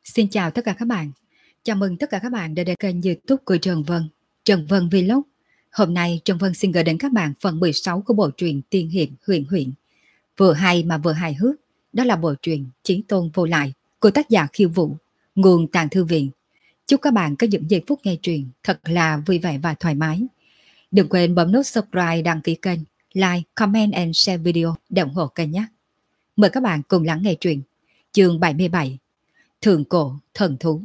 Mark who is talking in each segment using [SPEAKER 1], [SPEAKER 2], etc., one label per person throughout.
[SPEAKER 1] Xin chào tất cả các bạn. Chào mừng tất cả các bạn đã đến kênh YouTube của Trần Vân, Trần Vân Vlog. Hôm nay Trần Vân xin gửi đến các bạn phần 16 của bộ truyện Tiên hiệp huyền huyễn. Vừa hay mà vừa hài hước, đó là bộ truyện Chí Tôn Vô Lại của tác giả Khiêu Vũ, nguồn Tàng Thư Viện. Chúc các bạn có những giây phút nghe truyện thật là vui vẻ và thoải mái. Đừng quên bấm nút subscribe, đăng ký kênh, like, comment and share video để ủng hộ kênh nhé. Mời các bạn cùng lắng nghe truyện chương 77 Thượng Cổ Thần Thú.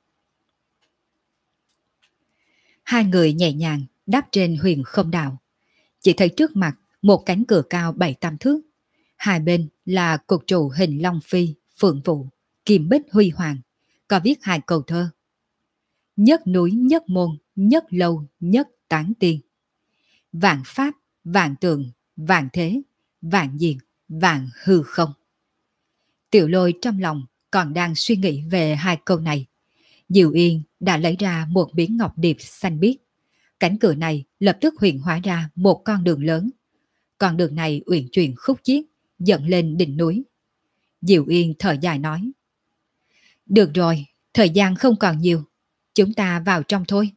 [SPEAKER 1] Hai người nhẹ nhàng đáp trên huyền không đạo. Chỉ thấy trước mặt một cánh cửa cao 7-8 thước. Hai bên là cột trụ hình long phi, phượng vũ, kim bích huy hoàng. Có viết hai câu thơ: nhất núi nhất môn, nhất lâu nhất tán tiên. Vạn pháp, vạn tượng, vạn thế, vạn diệt, vạn hư không. Tiểu Lôi trong lòng còn đang suy nghĩ về hai câu này. Diệu Yên đã lấy ra một miếng ngọc điệp xanh biếc. Cánh cửa này lập tức hiện hóa ra một con đường lớn. Con đường này uyển chuyển khúc chiết, dẫn lên đỉnh núi. Diệu Yên thở dài nói: được rồi, thời gian không còn nhiều, chúng ta vào trong thôi.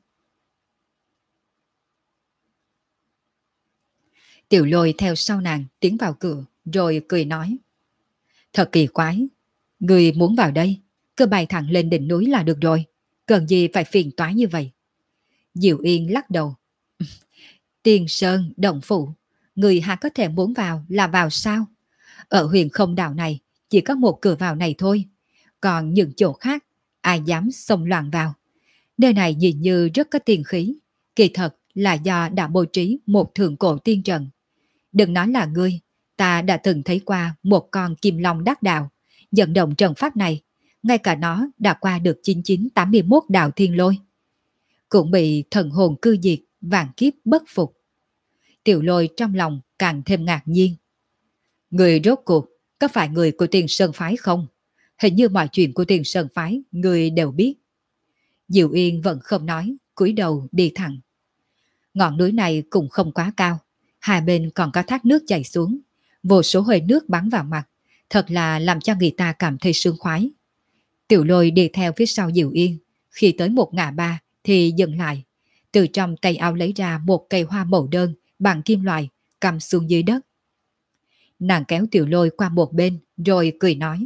[SPEAKER 1] Tiểu Lôi theo sau nàng tiến vào cửa, rồi cười nói: thật kỳ quái, người muốn vào đây, cứ bay thẳng lên đỉnh núi là được rồi, cần gì phải phiền toái như vậy. Diệu Yên lắc đầu: Tiên Sơn Động Phủ, người há có thể muốn vào là vào sao? Ở huyền không đảo này chỉ có một cửa vào này thôi, còn những chỗ khác ai dám xông loạn vào. Nơi này nhìn như rất có tiền khí, kỳ thật là do đã bố trí một thượng cổ tiên trận. Đừng nói là ngươi, ta đã từng thấy qua một con kim long đắc đạo dẫn động trận pháp này, ngay cả nó đã qua được 9981 đạo thiên lôi, cũng bị thần hồn cư diệt, vạn kiếp bất phục. Tiểu Lôi trong lòng càng thêm ngạc nhiên. Người rốt cuộc có phải người của Tiền Sơn Phái không? Hình như mọi chuyện của Tiền Sơn Phái người đều biết. Diệu Yên vẫn không nói, cúi đầu đi thẳng. Ngọn núi này cũng không quá cao, hai bên còn có thác nước chảy xuống, vô số hơi nước bắn vào mặt, thật là làm cho người ta cảm thấy sướng khoái. Tiểu Lôi đi theo phía sau Diệu Yên, khi tới một ngã ba thì dừng lại, từ trong tay áo lấy ra một cây hoa màu đơn bằng kim loại, cầm xuống dưới đất. Nàng kéo Tiểu Lôi qua một bên rồi cười nói: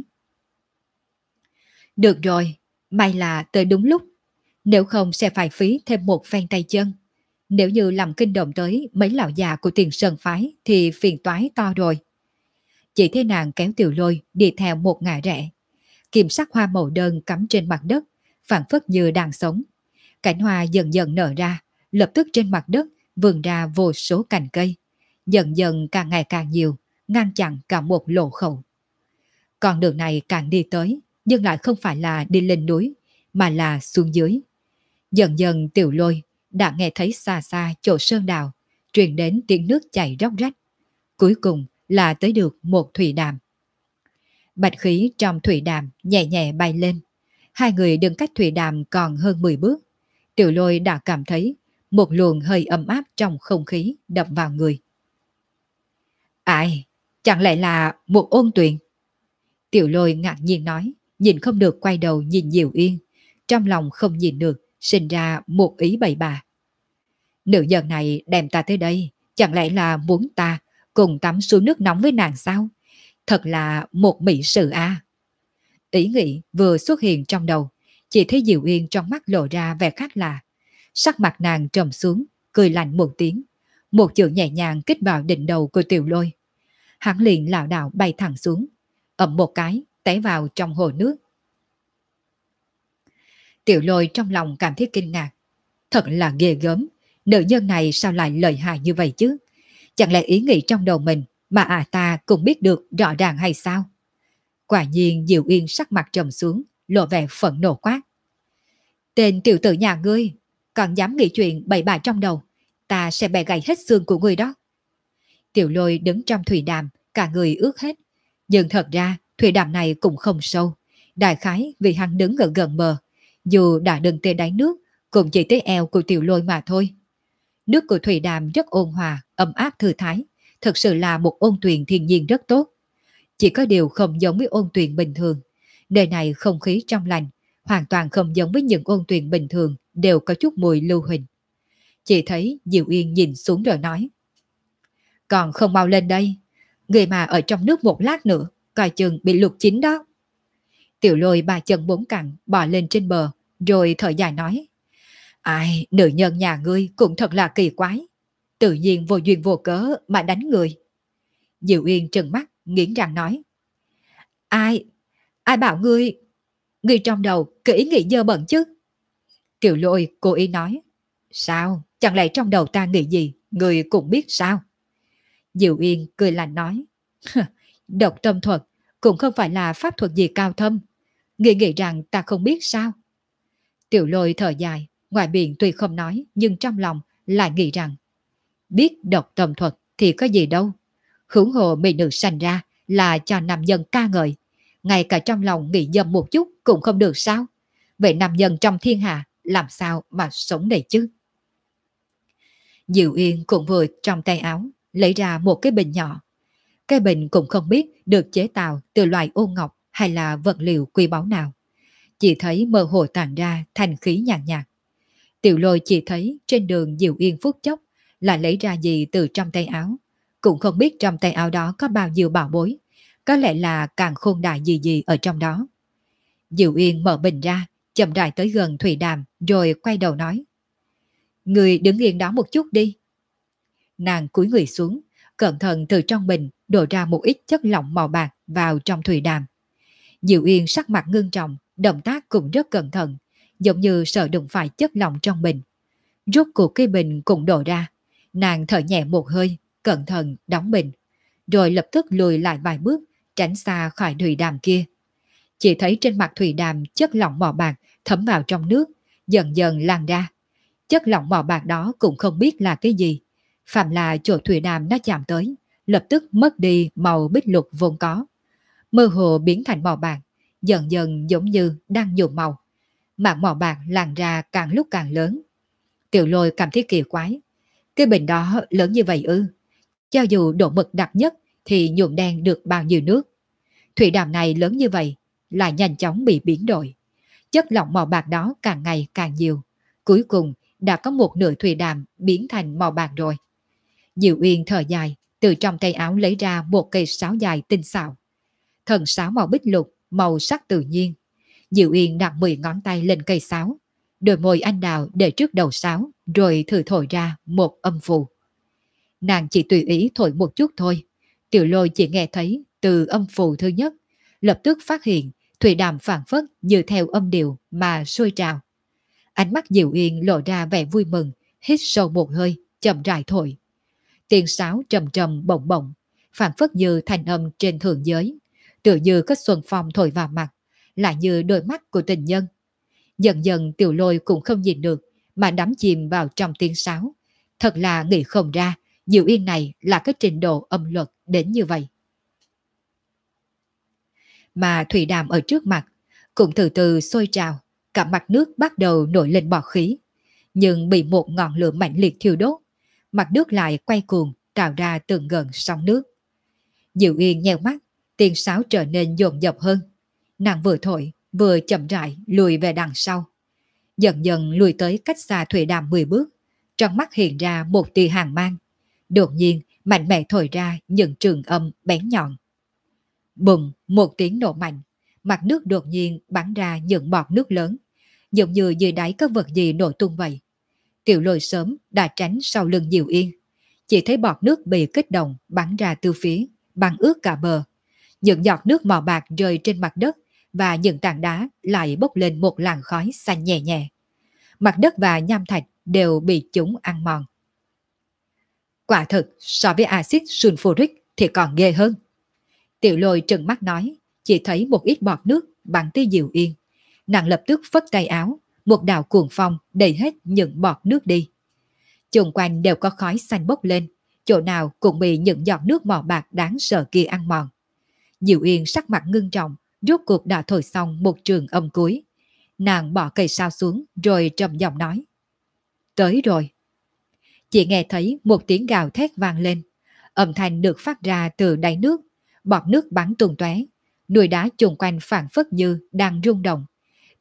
[SPEAKER 1] được rồi, may là tới đúng lúc, nếu không sẽ phải phí thêm một phen tay chân. Nếu như làm kinh động tới mấy lão già của Tiền Sơn Phái thì phiền toái to rồi. Chỉ thấy nàng kéo Tiểu Lôi đi theo một ngã rẽ. Kim sắc hoa màu đơn cắm trên mặt đất, phảng phất như đang sống. Cảnh hoa dần dần nở ra, lập tức trên mặt đất vươn ra vô số cành cây, dần dần càng ngày càng nhiều, ngăn chặn cả một lỗ khẩu. Con đường này càng đi tới, nhưng lại không phải là đi lên núi, mà là xuống dưới. Dần dần Tiểu Lôi đã nghe thấy xa xa chỗ sơn đào truyền đến tiếng nước chảy róc rách. Cuối cùng là tới được một thủy đàm. Bạch khí trong thủy đàm nhẹ nhẹ bay lên. Hai người đứng cách thủy đàm còn hơn 10 bước. Tiểu Lôi đã cảm thấy một luồng hơi ấm áp trong không khí đập vào người. Ai? Chẳng lẽ là một ôn tuyền? Tiểu Lôi ngạc nhiên nói, nhìn không được quay đầu nhìn Diệu Yên. Trong lòng không nhìn được, sinh ra một ý bậy bạ. Nữ nhân này đem ta tới đây, chẳng lẽ là muốn ta cùng tắm xuống nước nóng với nàng sao? Thật là một mỹ sự a. Ý nghĩ vừa xuất hiện trong đầu, chỉ thấy Diệu Yên trong mắt lộ ra vẻ khác lạ. Sắc mặt nàng trầm xuống, cười lạnh một tiếng, một chữ nhẹ nhàng kích vào đỉnh đầu của Tiểu Lôi. Hắn liền lảo đảo bay thẳng xuống, ầm một cái té vào trong hồ nước. Tiểu Lôi trong lòng cảm thấy kinh ngạc, thật là ghê gớm, nữ nhân này sao lại lợi hại như vậy chứ? Chẳng lẽ ý nghĩ trong đầu mình mà ta cũng biết được rõ ràng hay sao? Quả nhiên Diệu Yên sắc mặt trầm xuống, lộ vẻ phẫn nộ quát: tên tiểu tử nhà ngươi, còn dám nghĩ chuyện bậy bạ trong đầu, ta sẽ bẻ gãy hết xương của ngươi đó. Tiểu Lôi đứng trong thủy đàm, cả người ướt hết, nhưng thật ra thủy đàm này cũng không sâu, đại khái vì hắn đứng gần gần bờ, dù đã đừng tới đáy nước cũng chỉ tới eo của Tiểu Lôi mà thôi. Nước của thủy đàm rất ôn hòa, ấm áp thư thái, thật sự là một ôn tuyền thiên nhiên rất tốt. Chỉ có điều không giống với ôn tuyền bình thường, nơi này không khí trong lành, hoàn toàn không giống với những ôn tuyền bình thường, đều có chút mùi lưu huỳnh. Chỉ thấy Diệu Yên nhìn xuống rồi nói: Còn không mau lên đây, người mà ở trong nước một lát nữa, coi chừng bị luộc chín đó. Tiểu Lôi ba chân bốn cẳng bò lên trên bờ, rồi thở dài nói: Ai, nữ nhân nhà ngươi cũng thật là kỳ quái, tự nhiên vô duyên vô cớ mà đánh người. Diệu Yên trừng mắt, nghiến răng nói: Ai, ai bảo ngươi trong đầu cái ý nghĩ dơ bẩn chứ? Tiểu Lôi cố ý nói: Sao, chẳng lẽ trong đầu ta nghĩ gì, ngươi cũng biết sao? Diệu Yên cười lạnh nói: Độc tâm thuật cũng không phải là pháp thuật gì cao thâm, ngươi nghĩ rằng ta không biết sao? Tiểu Lôi thở dài, ngoài miệng tuy không nói nhưng trong lòng lại nghĩ rằng biết độc tâm thuật thì có gì đâu. Huống hồ mỹ nữ sanh ra là cho nam nhân ca ngợi, ngay cả trong lòng nghĩ dâm một chút cũng không được sao? Vậy nam nhân trong thiên hạ làm sao mà sống đây chứ? Diệu Yên cũng vừa trong tay áo lấy ra một cái bình nhỏ. Cái bình cũng không biết được chế tạo từ loại ôn ngọc hay là vật liệu quý báu nào. Chỉ thấy mơ hồ tản ra thành khí nhàn nhạt. Tiểu Lôi chỉ thấy trên đường Diệu Yên phút chốc là lấy ra gì từ trong tay áo. Cũng không biết trong tay áo đó có bao nhiêu bảo bối, có lẽ là càng khôn đại gì gì ở trong đó. Diệu Yên mở bình ra, chậm rãi tới gần Thủy Đàm rồi quay đầu nói: Người đứng yên đó một chút đi. Nàng cúi người xuống, cẩn thận từ trong bình đổ ra một ít chất lỏng màu bạc vào trong Thủy Đàm. Diệu Yên sắc mặt ngưng trọng, động tác cũng rất cẩn thận, giống như sợ đụng phải chất lỏng trong bình. Rốt cuộc cái bình cũng đổ ra, nàng thở nhẹ một hơi, cẩn thận đóng bình, rồi lập tức lùi lại vài bước, tránh xa khỏi Thủy Đàm kia. Chỉ thấy trên mặt Thủy Đàm chất lỏng màu bạc thấm vào trong nước, dần dần lan ra. Chất lỏng màu bạc đó cũng không biết là cái gì, phạm là chỗ Thủy Đàm nó chạm tới, lập tức mất đi màu bích lục vốn có, mơ hồ biến thành màu bạc, dần dần giống như đang nhuộm màu. Mảng màu bạc lan ra càng lúc càng lớn. Tiểu Lôi cảm thấy kỳ quái, cái bình đó lớn như vậy ư? Cho dù độ mực đặc nhất thì nhuộm đen được bao nhiêu nước? Thủy Đàm này lớn như vậy lại nhanh chóng bị biến đổi. Chất lỏng màu bạc đó càng ngày càng nhiều, cuối cùng đã có một nửa Thủy Đàm biến thành màu bạc rồi. Diệu Uyên thở dài, từ trong tay áo lấy ra một cây sáo dài tinh xảo. Thần sáo màu bích lục, màu sắc tự nhiên. Diệu Uyên đặt 10 ngón tay lên cây sáo, đôi môi anh đào để trước đầu sáo, rồi thử thổi ra một âm phù. Nàng chỉ tùy ý thổi một chút thôi. Tiểu Lôi chỉ nghe thấy từ âm phù thứ nhất, lập tức phát hiện Thủy Đàm phảng phất như theo âm điệu mà sôi trào. Ánh mắt Diệu Uyên lộ ra vẻ vui mừng, hít sâu một hơi, chậm rãi thổi. Tiếng sáo trầm trầm bổng bổng, phảng phất như thanh âm trên thượng giới, tựa như có xuân phong thổi vào mặt, lại như đôi mắt của tình nhân. Dần dần Tiểu Lôi cũng không nhìn được, mà đắm chìm vào trong tiếng sáo. Thật là nghĩ không ra, Diệu Yên này là cái trình độ âm luật đến như vậy. Mà Thủy Đàm ở trước mặt cũng từ từ sôi trào, cả mặt nước bắt đầu nổi lên bọt khí, nhưng bị một ngọn lửa mạnh liệt thiêu đốt, mặt nước lại quay cuồng, tạo ra từng gần sóng nước. Diệu Yên nheo mắt, tiếng sáo trở nên dồn dập hơn. Nàng vừa thổi, vừa chậm rãi lùi về đằng sau. Dần dần lùi tới cách xa Thủy Đàm 10 bước, trong mắt hiện ra một tia hàn mang. Đột nhiên, mạnh mẽ thổi ra những trường âm bén nhọn. Bùng, một tiếng nổ mạnh, mặt nước đột nhiên bắn ra những bọt nước lớn, giống như dưới đáy có vật gì nổ tung vậy. Tiểu Lôi sớm đã tránh sau lưng Diệu Yên, chỉ thấy bọt nước bị kích động bắn ra từ phía, bắn ướt cả bờ. Những giọt nước màu bạc rơi trên mặt đất và những tảng đá lại bốc lên một làn khói xanh nhẹ nhẹ. Mặt đất và nham thạch đều bị chúng ăn mòn. Quả thực, so với axit sulfuric thì còn ghê hơn. Tiểu Lôi trừng mắt nói, chỉ thấy một ít bọt nước bắn tới Diệu Yên. Nàng lập tức phất tay áo, một đạo cuồng phong đẩy hết những bọt nước đi. Xung quanh đều có khói xanh bốc lên, chỗ nào cũng bị những giọt nước màu bạc đáng sợ kia ăn mòn. Diệu Yên sắc mặt ngưng trọng, rốt cuộc đã thổi xong một trường âm cuối. Nàng bỏ cây sao xuống rồi trầm giọng nói: Tới rồi. Chỉ nghe thấy một tiếng gào thét vang lên, âm thanh được phát ra từ đáy nước, bọt nước bắn tung tóe, núi đá chung quanh phảng phất như đang rung động.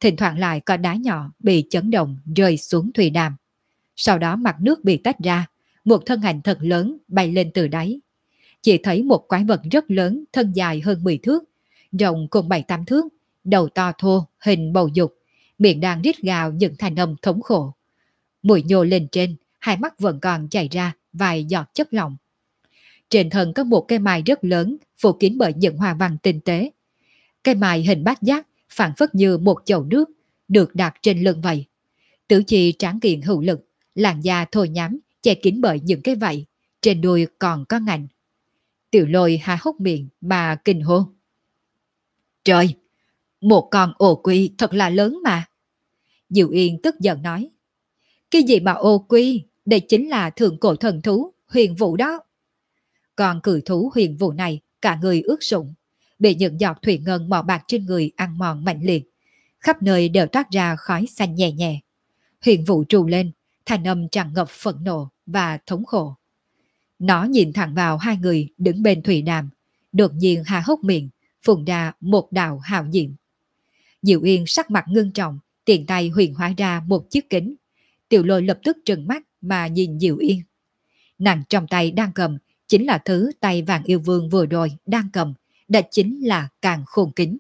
[SPEAKER 1] thỉnh thoảng lại có đá nhỏ bị chấn động rơi xuống thủy đàm. Sau đó mặt nước bị tách ra, một thân ảnh thật lớn bay lên từ đáy. Chỉ thấy một quái vật rất lớn, thân dài hơn 10 thước, rộng cùng 7-8 thước, đầu to thô, hình bầu dục, miệng đang rít gào những thanh âm thống khổ. Mũi nhô lên trên, hai mắt vẫn còn chảy ra vài giọt chất lỏng. Trên thân có một cây mài rất lớn, phủ kín bởi những hoa văn tinh tế. Cây mài hình bát giác, phản phất như một chậu nước, được đặt trên lưng vậy. Tứ chi tráng kiện hữu lực, làn da thô nhám, che kín bởi những cái vảy, trên đuôi còn có ngành. Tiểu Lôi há hốc miệng mà kinh hô. Trời, một con ô quy thật là lớn mà. Diệu Yên tức giận nói. Cái gì mà ô quy, đây chính là thượng cổ thần thú, Huyền Vũ đó. Còn cử thú Huyền Vũ này cả người ướt sũng, bị những giọt thủy ngân màu bạc trên người ăn mòn mạnh liệt, khắp nơi đều toát ra khói xanh nhẹ nhẹ. Huyền Vũ trù lên, thanh âm tràn ngập phẫn nộ và thống khổ. Nó nhìn thẳng vào hai người đứng bên thủy đàm, đột nhiên há hốc miệng, phun ra một đạo hào diệm. Diệu Yên sắc mặt ngưng trọng, tiện tay huyền hóa ra một chiếc kính. Tiểu Lôi lập tức trừng mắt mà nhìn Diệu Yên. Nàng trong tay đang cầm chính là thứ tay vàng yêu vương vừa rồi đang cầm, đó chính là càn khôn kính.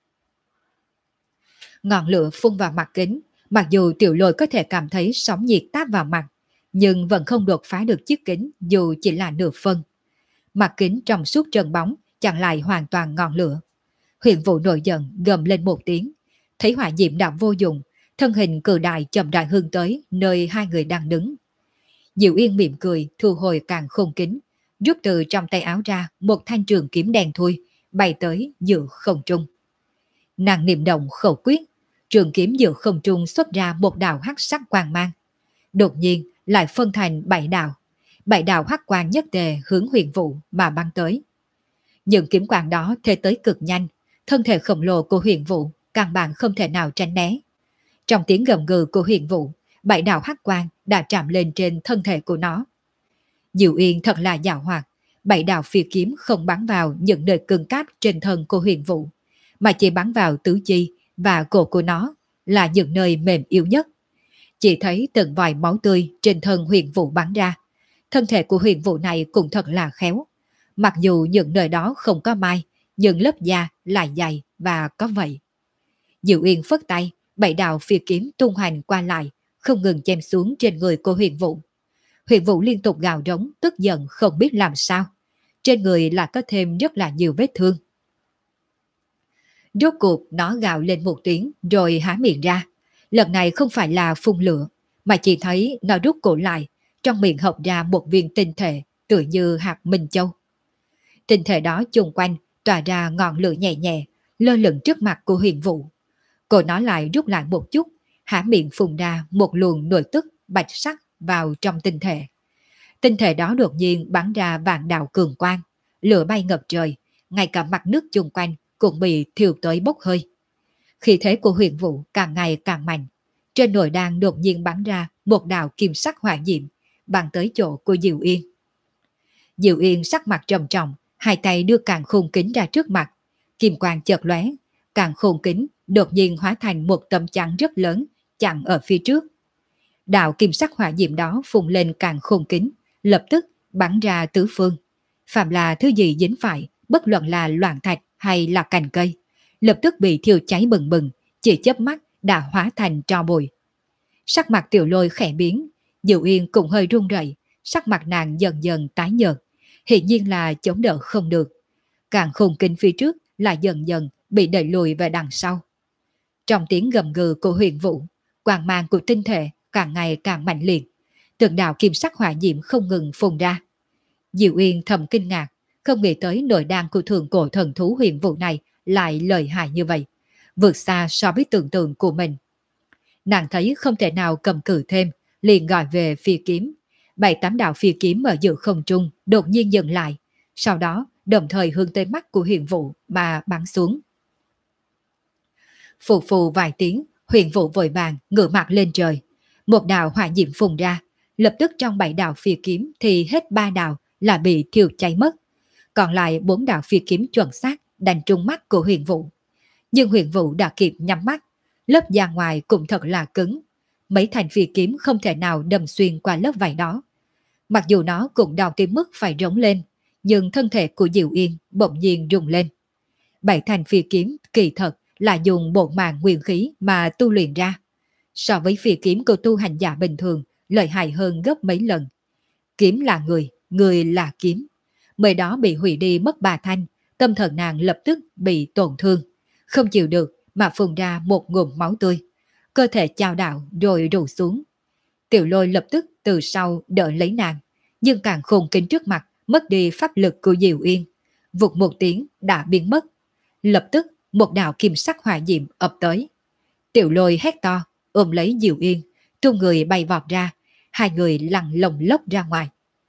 [SPEAKER 1] Ngọn lửa phun vào mặt kính, mặc dù Tiểu Lôi có thể cảm thấy sóng nhiệt táp vào mặt, nhưng vẫn không đột phá được chiếc kính dù chỉ là nửa phân. Mặt kính trong suốt trơn bóng, chặn lại hoàn toàn ngọn lửa. Huyền Vũ nổi giận gầm lên một tiếng, thấy hỏa diệm đạo vô dụng, thân hình cự đại chậm rãi hướng tới nơi hai người đang đứng. Diệu Yên mỉm cười thu hồi càn khôn kính, rút từ trong tay áo ra một thanh trường kiếm đen thui, bay tới giữa không trung. Nàng niệm động khẩu quyết, trường kiếm giữa không trung xuất ra một đạo hắc sắc quang mang. Đột nhiên lại phân thành 7 đạo hắc quang nhất tề hướng Huyền Vũ mà bắn tới. Những kiếm quang đó thể tới cực nhanh, thân thể khổng lồ của Huyền Vũ căn bản không thể nào tránh né. Trong tiếng gầm gừ của Huyền Vũ, 7 đạo hắc quang đã chạm lên trên thân thể của nó. Diệu Yên thật là giàu hoạt, 7 đạo phi kiếm không bắn vào những nơi cứng cáp trên thân của Huyền Vũ, mà chỉ bắn vào tứ chi và cổ của nó, là những nơi mềm yếu nhất. Chỉ thấy từng vòi máu tươi trên thân Huyền Vũ bắn ra. Thân thể của Huyền Vũ này cũng thật là khéo. Mặc dù những nơi đó không có mai, nhưng lớp da lại dày và có vậy. Diệu Yên phất tay, 7 đạo phi kiếm tung hành qua lại, không ngừng chém xuống trên người của Huyền Vũ. Huyền Vũ liên tục gào rống, tức giận không biết làm sao. Trên người lại có thêm rất là nhiều vết thương. Rốt cuộc nó gào lên một tiếng rồi há miệng ra. Lần này không phải là phun lửa, mà chỉ thấy nó rút cổ lại, trong miệng hộc ra một viên tinh thể, tựa như hạt minh châu. Tinh thể đó chung quanh tỏa ra ngọn lửa nhẹ nhẹ, lơ lửng trước mặt của Huyền Vũ. Cô nó lại rút lại một chút, há miệng phun ra một luồng nội tức bạch sắc vào trong tinh thể. Tinh thể đó đột nhiên bắn ra vạn đạo cường quang, lửa bay ngập trời, ngay cả mặt nước chung quanh cũng bị thiêu tới bốc hơi. Khí thế của Huyền Vũ càng ngày càng mạnh, trên nồi đan đột nhiên bắn ra một đạo kim sắc hỏa diệm, bắn tới chỗ của Diệu Yên. Diệu Yên sắc mặt trầm trọng, hai tay đưa càn khôn kính ra trước mặt, kim quang chợt lóe, càn khôn kính đột nhiên hóa thành một tấm chắn rất lớn chặn ở phía trước. Đạo kim sắc hỏa diệm đó phun lên càn khôn kính, lập tức bắn ra tứ phương. Phạm là thứ gì dính phải, bất luận là loạn thạch hay là cành cây, lập tức bị thiêu cháy bừng bừng, chỉ chớp mắt đã hóa thành tro bụi. Sắc mặt Tiểu Lôi khẽ biến, Diệu Yên cũng hơi run rẩy, sắc mặt nàng dần dần tái nhợt, hiển nhiên là chống đỡ không được. Càn khôn kính phía trước lại dần dần bị đẩy lùi về đằng sau. Trong tiếng gầm gừ của Huyền Vũ, quang mang của tinh thể càng ngày càng mạnh liệt, từng đạo kim sắc hỏa diệm không ngừng phun ra. Diệu Yên thầm kinh ngạc, không nghĩ tới nội đan của thượng cổ thần thú Huyền Vũ này lại lợi hại như vậy, vượt xa so với tưởng tượng của mình. Nàng thấy không thể nào cầm cự thêm, liền gọi về phi kiếm. 7-8 đạo phi kiếm ở giữa không trung đột nhiên dừng lại, sau đó đồng thời hướng tới mắt của Huyền Vũ mà bắn xuống. Phù phù vài tiếng, Huyền Vũ vội vàng ngửa mặt lên trời. Một đạo hỏa diệm phun ra, lập tức trong 7 đạo phi kiếm thì hết 3 đạo là bị thiêu cháy mất. Còn lại 4 đạo phi kiếm chuẩn xác đánh trúng mắt của Huyền Vũ. Nhưng Huyền Vũ đã kịp nhắm mắt, Lớp da ngoài cũng thật là cứng, mấy thanh phi kiếm không thể nào đâm xuyên qua lớp vải đó. Mặc dù nó cũng đau tới mức phải rống lên, nhưng thân thể của Diệu Yên bỗng nhiên rung lên. Bảy thanh phi kiếm kỳ thật là dùng bộ mạng nguyên khí mà tu luyện ra. So với phi kiếm của tu hành giả bình thường, lợi hại hơn gấp mấy lần. Kiếm là người, người là kiếm. Mới đó bị hủy đi mất 3 thanh, tâm thần nàng lập tức bị tổn thương. Không chịu được mà phun ra một ngụm máu tươi. Cơ thể chao đảo rồi rủ xuống. Tiểu Lôi lập tức từ sau đỡ lấy nàng, nhưng càng khôn kính trước mặt mất đi pháp lực của Diệu Yên. Vụt một tiếng đã biến mất. Lập tức một đạo kim sắc hỏa diệm ập tới. Tiểu Lôi hét to, ôm lấy Diệu Yên, tung người bay vọt ra, hai người lăn lồng lốc ra ngoài.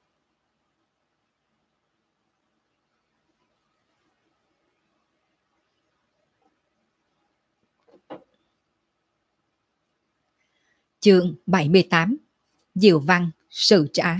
[SPEAKER 1] Chương 78. Diệu Văn sự trả.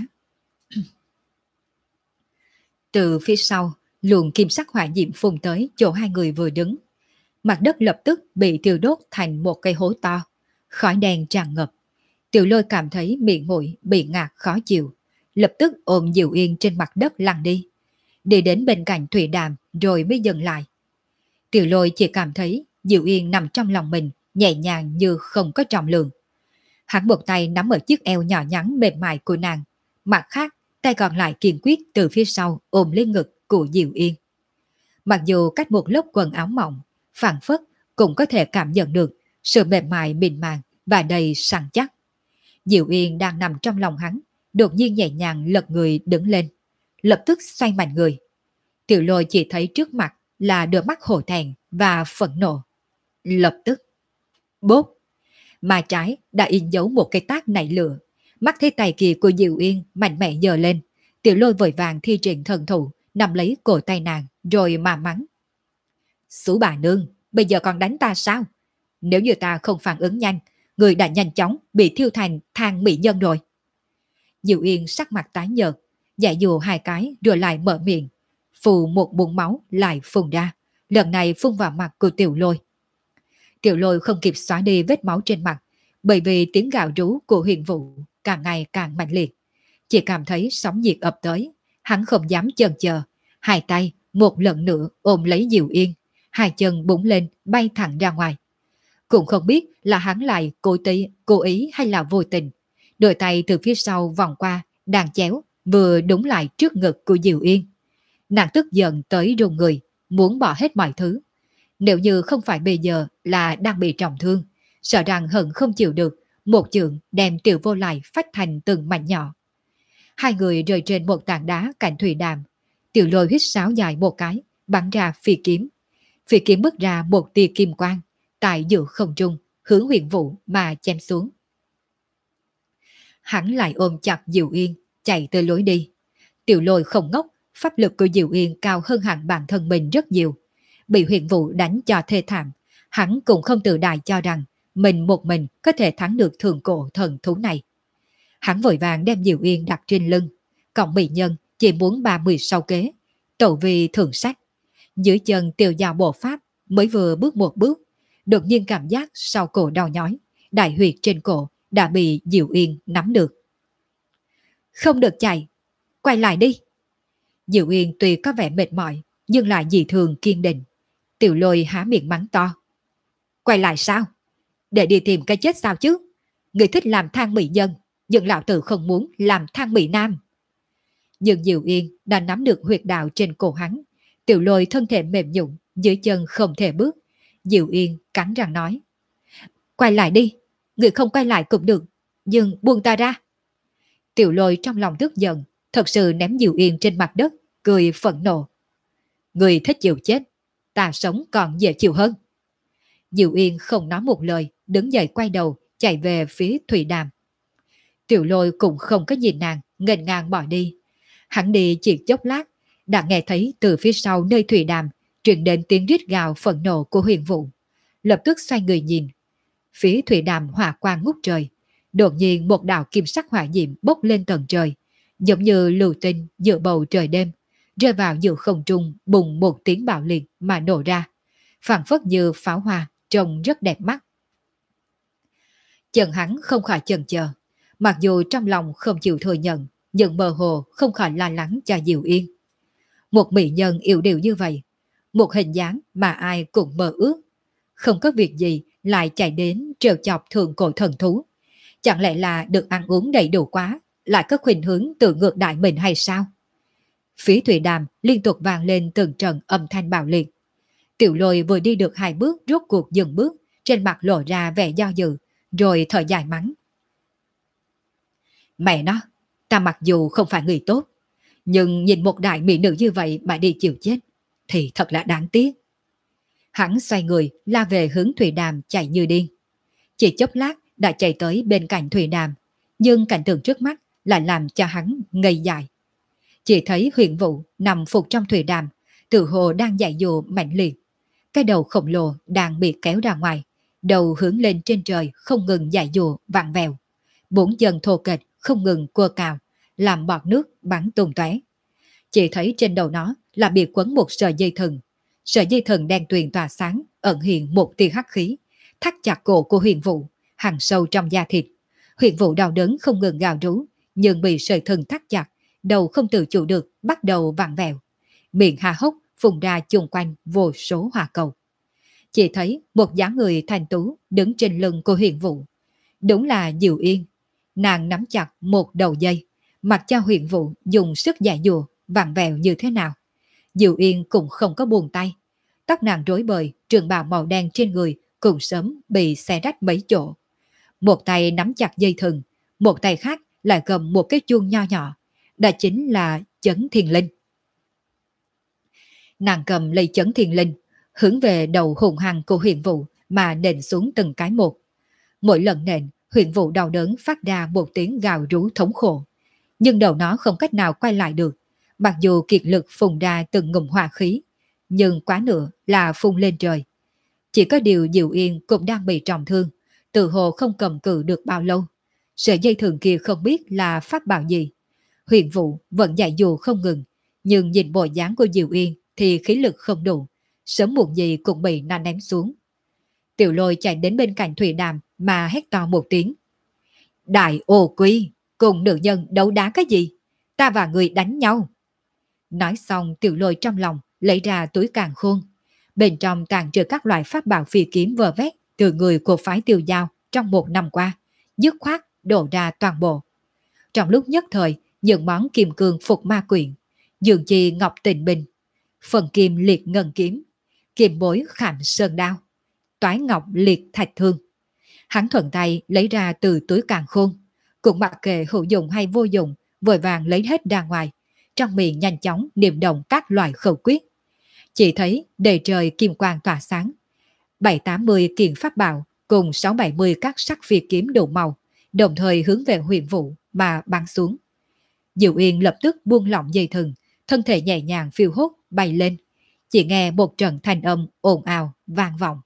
[SPEAKER 1] Từ phía sau, luồng kim sắc hỏa diệm phun tới chỗ hai người vừa đứng. Mặt đất lập tức bị thiêu đốt thành một cây hố to, khói đen tràn ngập. Tiểu Lôi cảm thấy miệng mũi bị ngạt khó chịu, lập tức ôm Diệu Yên trên mặt đất lăn đi. Đi đến bên cạnh Thủy Đàm rồi mới dừng lại. Tiểu Lôi chỉ cảm thấy Diệu Yên nằm trong lòng mình, nhẹ nhàng như không có trọng lượng. Hắn một tay nắm ở chiếc eo nhỏ nhắn mềm mại của nàng, mặt khác tay còn lại kiên quyết từ phía sau ôm lấy ngực của Diệu Yên. Mặc dù cách một lớp quần áo mỏng, phảng phất cũng có thể cảm nhận được sự mềm mại mịn màng và đầy săn chắc. Diệu Yên đang nằm trong lòng hắn, đột nhiên nhẹ nhàng lật người đứng lên, lập tức xoay mạnh người. Tiểu Lôi chỉ thấy trước mặt là đôi mắt hổ thẹn và phẫn nộ. Lập tức, bốp, mà trái đã in dấu một cái tát nảy lửa. Mắt thấy tay kia của Diệu Yên mạnh mẽ giơ lên, Tiểu Lôi vội vàng thi triển thần thủ, nắm lấy cổ tay nàng rồi mà mắng. Xú bà nương, bây giờ còn đánh ta sao? Nếu như ta không phản ứng nhanh, người đã nhanh chóng bị thiêu thành than mỹ nhân rồi. Diệu Yên sắc mặt tái nhợt, dạy dụ hai cái rồi lại mở miệng, phù một bụng máu lại phun ra, lần này phun vào mặt của Tiểu Lôi. Tiểu Lôi không kịp xóa đi vết máu trên mặt, bởi vì tiếng gào rú của Huyền Vũ càng ngày càng mạnh liệt. Chỉ cảm thấy sóng nhiệt ập tới, hắn không dám chần chờ, hai tay một lần nữa ôm lấy Diệu Yên, hai chân búng lên bay thẳng ra ngoài. Cũng không biết là hắn lại cố ý hay là vô tình. Đôi tay từ phía sau vòng qua, đàn chéo, vừa đúng lại trước ngực của Diệu Yên. Nàng tức giận tới run người, muốn bỏ hết mọi thứ. Nếu như không phải bây giờ là đang bị trọng thương, sợ rằng hận không chịu được, một chưởng đem Tiểu Vô lại phách thành từng mảnh nhỏ. Hai người rơi trên một tảng đá cạnh thủy đàm. Tiểu Lôi hít sáo dài một cái, bắn ra phi kiếm. Phi kiếm bước ra một tia kim quang, tại giữa không trung, hướng Huyền Vũ mà chém xuống. Hắn lại ôm chặt Diệu Yên, chạy tới lối đi. Tiểu Lôi không ngốc, pháp lực của Diệu Yên cao hơn hẳn bản thân mình rất nhiều. Bị Huyền Vũ đánh cho thê thảm, hắn cũng không tự đại cho rằng mình một mình có thể thắng được thượng cổ thần thú này. Hắn vội vàng đem Diệu Yên đặt trên lưng, còn mỹ nhân chỉ muốn 36 kế, tẩu vi thường sách. Dưới chân Tiêu Giao bộ pháp mới vừa bước một bước, đột nhiên cảm giác sau cổ đau nhói, đại huyệt trên cổ đã bị Diệu Yên nắm được. Không được chạy, quay lại đi. Diệu Yên tuy có vẻ mệt mỏi, nhưng lại dị thường kiên định. Tiểu Lôi há miệng mắng to. Quay lại sao? Để đi tìm cái chết sao chứ? Người thích làm than mỹ nhân, nhưng lão tử không muốn làm than mỹ nam. Nhưng Diệu Yên đã nắm được huyệt đạo trên cổ hắn. Tiểu Lôi thân thể mềm nhũn, dưới chân không thể bước. Diệu Yên cắn răng nói. Quay lại đi, người không quay lại cũng được, nhưng buông ta ra. Tiểu Lôi trong lòng tức giận, thật sự ném Diệu Yên trên mặt đất, cười phẫn nộ. Người thích chịu chết, ta sống còn dễ chịu hơn. Diệu Yên không nói một lời, đứng dậy quay đầu, chạy về phía thủy đàm. Tiểu Lôi cũng không có nhìn nàng, nghênh ngang bỏ đi. Hắn đi chỉ chốc lát, đã nghe thấy từ phía sau nơi thủy đàm truyền đến tiếng rít gào phẫn nộ của Huyền Vũ. Lập tức xoay người nhìn. Phía thủy đàm hỏa quang ngút trời, đột nhiên một đạo kim sắc hỏa diệm bốc lên tận trời, giống như lưu tinh giữa bầu trời đêm, rơi vào giữa không trung, bùng một tiếng bạo liệt mà nổ ra, phảng phất như pháo hoa, trông rất đẹp mắt. Chân hắn không khỏi chần chờ, mặc dù trong lòng không chịu thừa nhận, nhưng mơ hồ không khỏi lo lắng cho Diệu Yên. Một mỹ nhân yêu điệu như vậy, một hình dáng mà ai cũng mơ ước, không có việc gì lại chạy đến trêu chọc thượng cổ thần thú. Chẳng lẽ là được ăn uống đầy đủ quá, lại có khuynh hướng tự ngược đại mình hay sao? Phía thủy đàm liên tục vang lên từng trận âm thanh bạo liệt. Tiểu Lôi vừa đi được 2 bước rốt cuộc dừng bước, trên mặt lộ ra vẻ do dự, rồi thở dài mắng. Mẹ nó, ta mặc dù không phải người tốt, nhưng nhìn một đại mỹ nữ như vậy mà đi chịu chết, thì thật là đáng tiếc. Hắn xoay người la về hướng thủy đàm chạy như điên. Chỉ chốc lát đã chạy tới bên cạnh thủy đàm, nhưng cảnh tượng trước mắt lại làm cho hắn ngây dại. Chỉ thấy Huyền Vũ nằm phục trong thủy đàm, tự hồ đang dại dồ mạnh liệt. Cái đầu khổng lồ đang bị kéo ra ngoài, đầu hướng lên trên trời không ngừng dại dồ vặn vẹo. 4 chân thô kệch không ngừng cua cào, làm bọt nước bắn tung tóe. Chỉ thấy trên đầu nó là bị quấn một sợi dây thừng. Sợi dây thừng đen tuyền tỏa sáng, ẩn hiện một tia hắc khí, thắt chặt cổ của Huyền Vũ, hằn sâu trong da thịt. Huyền Vũ đau đớn không ngừng gào rú, nhưng bị sợi thừng thắt chặt, đầu không tự chủ được bắt đầu vặn vẹo. Miệng há hốc phun ra chung quanh vô số hỏa cầu. Chỉ thấy một dáng người thanh tú đứng trên lưng của Huyền Vũ. Đúng là Diệu Yên. Nàng nắm chặt một đầu dây, mặc cho Huyền Vũ dùng sức giải dùa vặn vẹo như thế nào. Diệu Yên cũng không có buông tay. Tóc nàng rối bời, trường bào màu đen trên người cũng sớm bị xé rách mấy chỗ. Một tay nắm chặt dây thừng, một tay khác lại cầm một cái chuông nho nhỏ. Đó chính là Chấn Thiên Linh. Nàng cầm lấy Chấn Thiên Linh, hướng về đầu hùng hăng của Huyền Vũ mà nện xuống từng cái một. Mỗi lần nện, Huyền Vũ đau đớn phát ra một tiếng gào rú thống khổ. Nhưng đầu nó không cách nào quay lại được. Mặc dù kiệt lực phun ra từng ngụm hỏa khí, nhưng quá nữa là phun lên trời. Chỉ có điều Diệu Yên cũng đang bị trọng thương, tự hồ không cầm cự được bao lâu. Sợi dây thừng kia không biết là pháp bảo gì. Huyền Vũ vẫn dạy dù không ngừng, nhưng nhìn bộ dáng của Diệu Yên thì khí lực không đủ, sớm muộn gì cũng bị nó ném xuống. Tiểu Lôi chạy đến bên cạnh thủy đàm mà hét to một tiếng. Đại ô quy, cùng nữ nhân đấu đá cái gì? Ta và người đánh nhau. Nói xong Tiểu Lôi trong lòng lấy ra túi càn khôn. Bên trong tàn trữ các loại pháp bảo phi kiếm vơ vét từ người của phái Tiêu Giao trong 1 năm qua, dứt khoát đổ ra toàn bộ. Trong lúc nhất thời, những món kim cương phục ma quyển, dường chi ngọc tịnh bình, phần kim liệt ngân kiếm, kim bối khảm sơn đao, toái ngọc liệt thạch thương. Hắn thuận tay lấy ra từ túi càn khôn, cũng mặc kệ hữu dụng hay vô dụng, vội vàng lấy hết ra ngoài, trong miệng nhanh chóng niệm động các loại khẩu quyết. Chỉ thấy đầy trời kim quang tỏa sáng, 7-80 kiện pháp bảo cùng 6-70 các sắc phi kiếm đủ màu, đồng thời hướng về Huyền Vũ mà bắn xuống. Diệu Yên lập tức buông lỏng dây thừng, thân thể nhẹ nhàng phiêu hốt bay lên, chỉ nghe một trận thanh âm ồn ào vang vọng.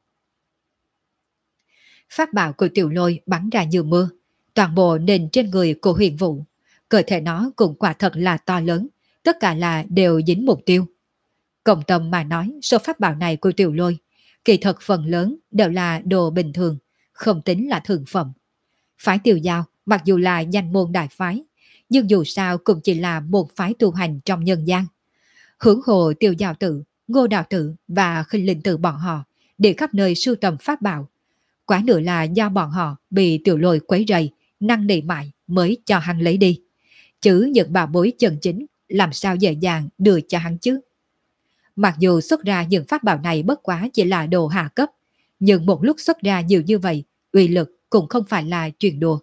[SPEAKER 1] Pháp bảo của Tiểu Lôi bắn ra như mưa, toàn bộ nền trên người của Huyền Vũ. Cơ thể nó cũng quả thật là to lớn, tất cả là đều dính mục tiêu. Cộng tâm mà nói, số pháp bảo này của Tiểu Lôi, kỳ thật phần lớn đều là đồ bình thường, không tính là thượng phẩm. Phái Tiêu Giao mặc dù là danh môn đại phái, nhưng dù sao cũng chỉ là một phái tu hành trong nhân gian. Hướng hồ Tiêu Giao Tự, Ngô Đạo Tự và Khinh Linh Tự bọn họ đi khắp nơi sưu tầm pháp bảo. Quá nữa là do bọn họ bị Tiểu Lôi quấy rầy, năn nỉ mãi mới cho hắn lấy đi. Chứ những bảo bối chân chính làm sao dễ dàng đưa cho hắn chứ. Mặc dù xuất ra những pháp bảo này bất quá chỉ là đồ hạ cấp, nhưng một lúc xuất ra nhiều như vậy, uy lực cũng không phải là chuyện đùa.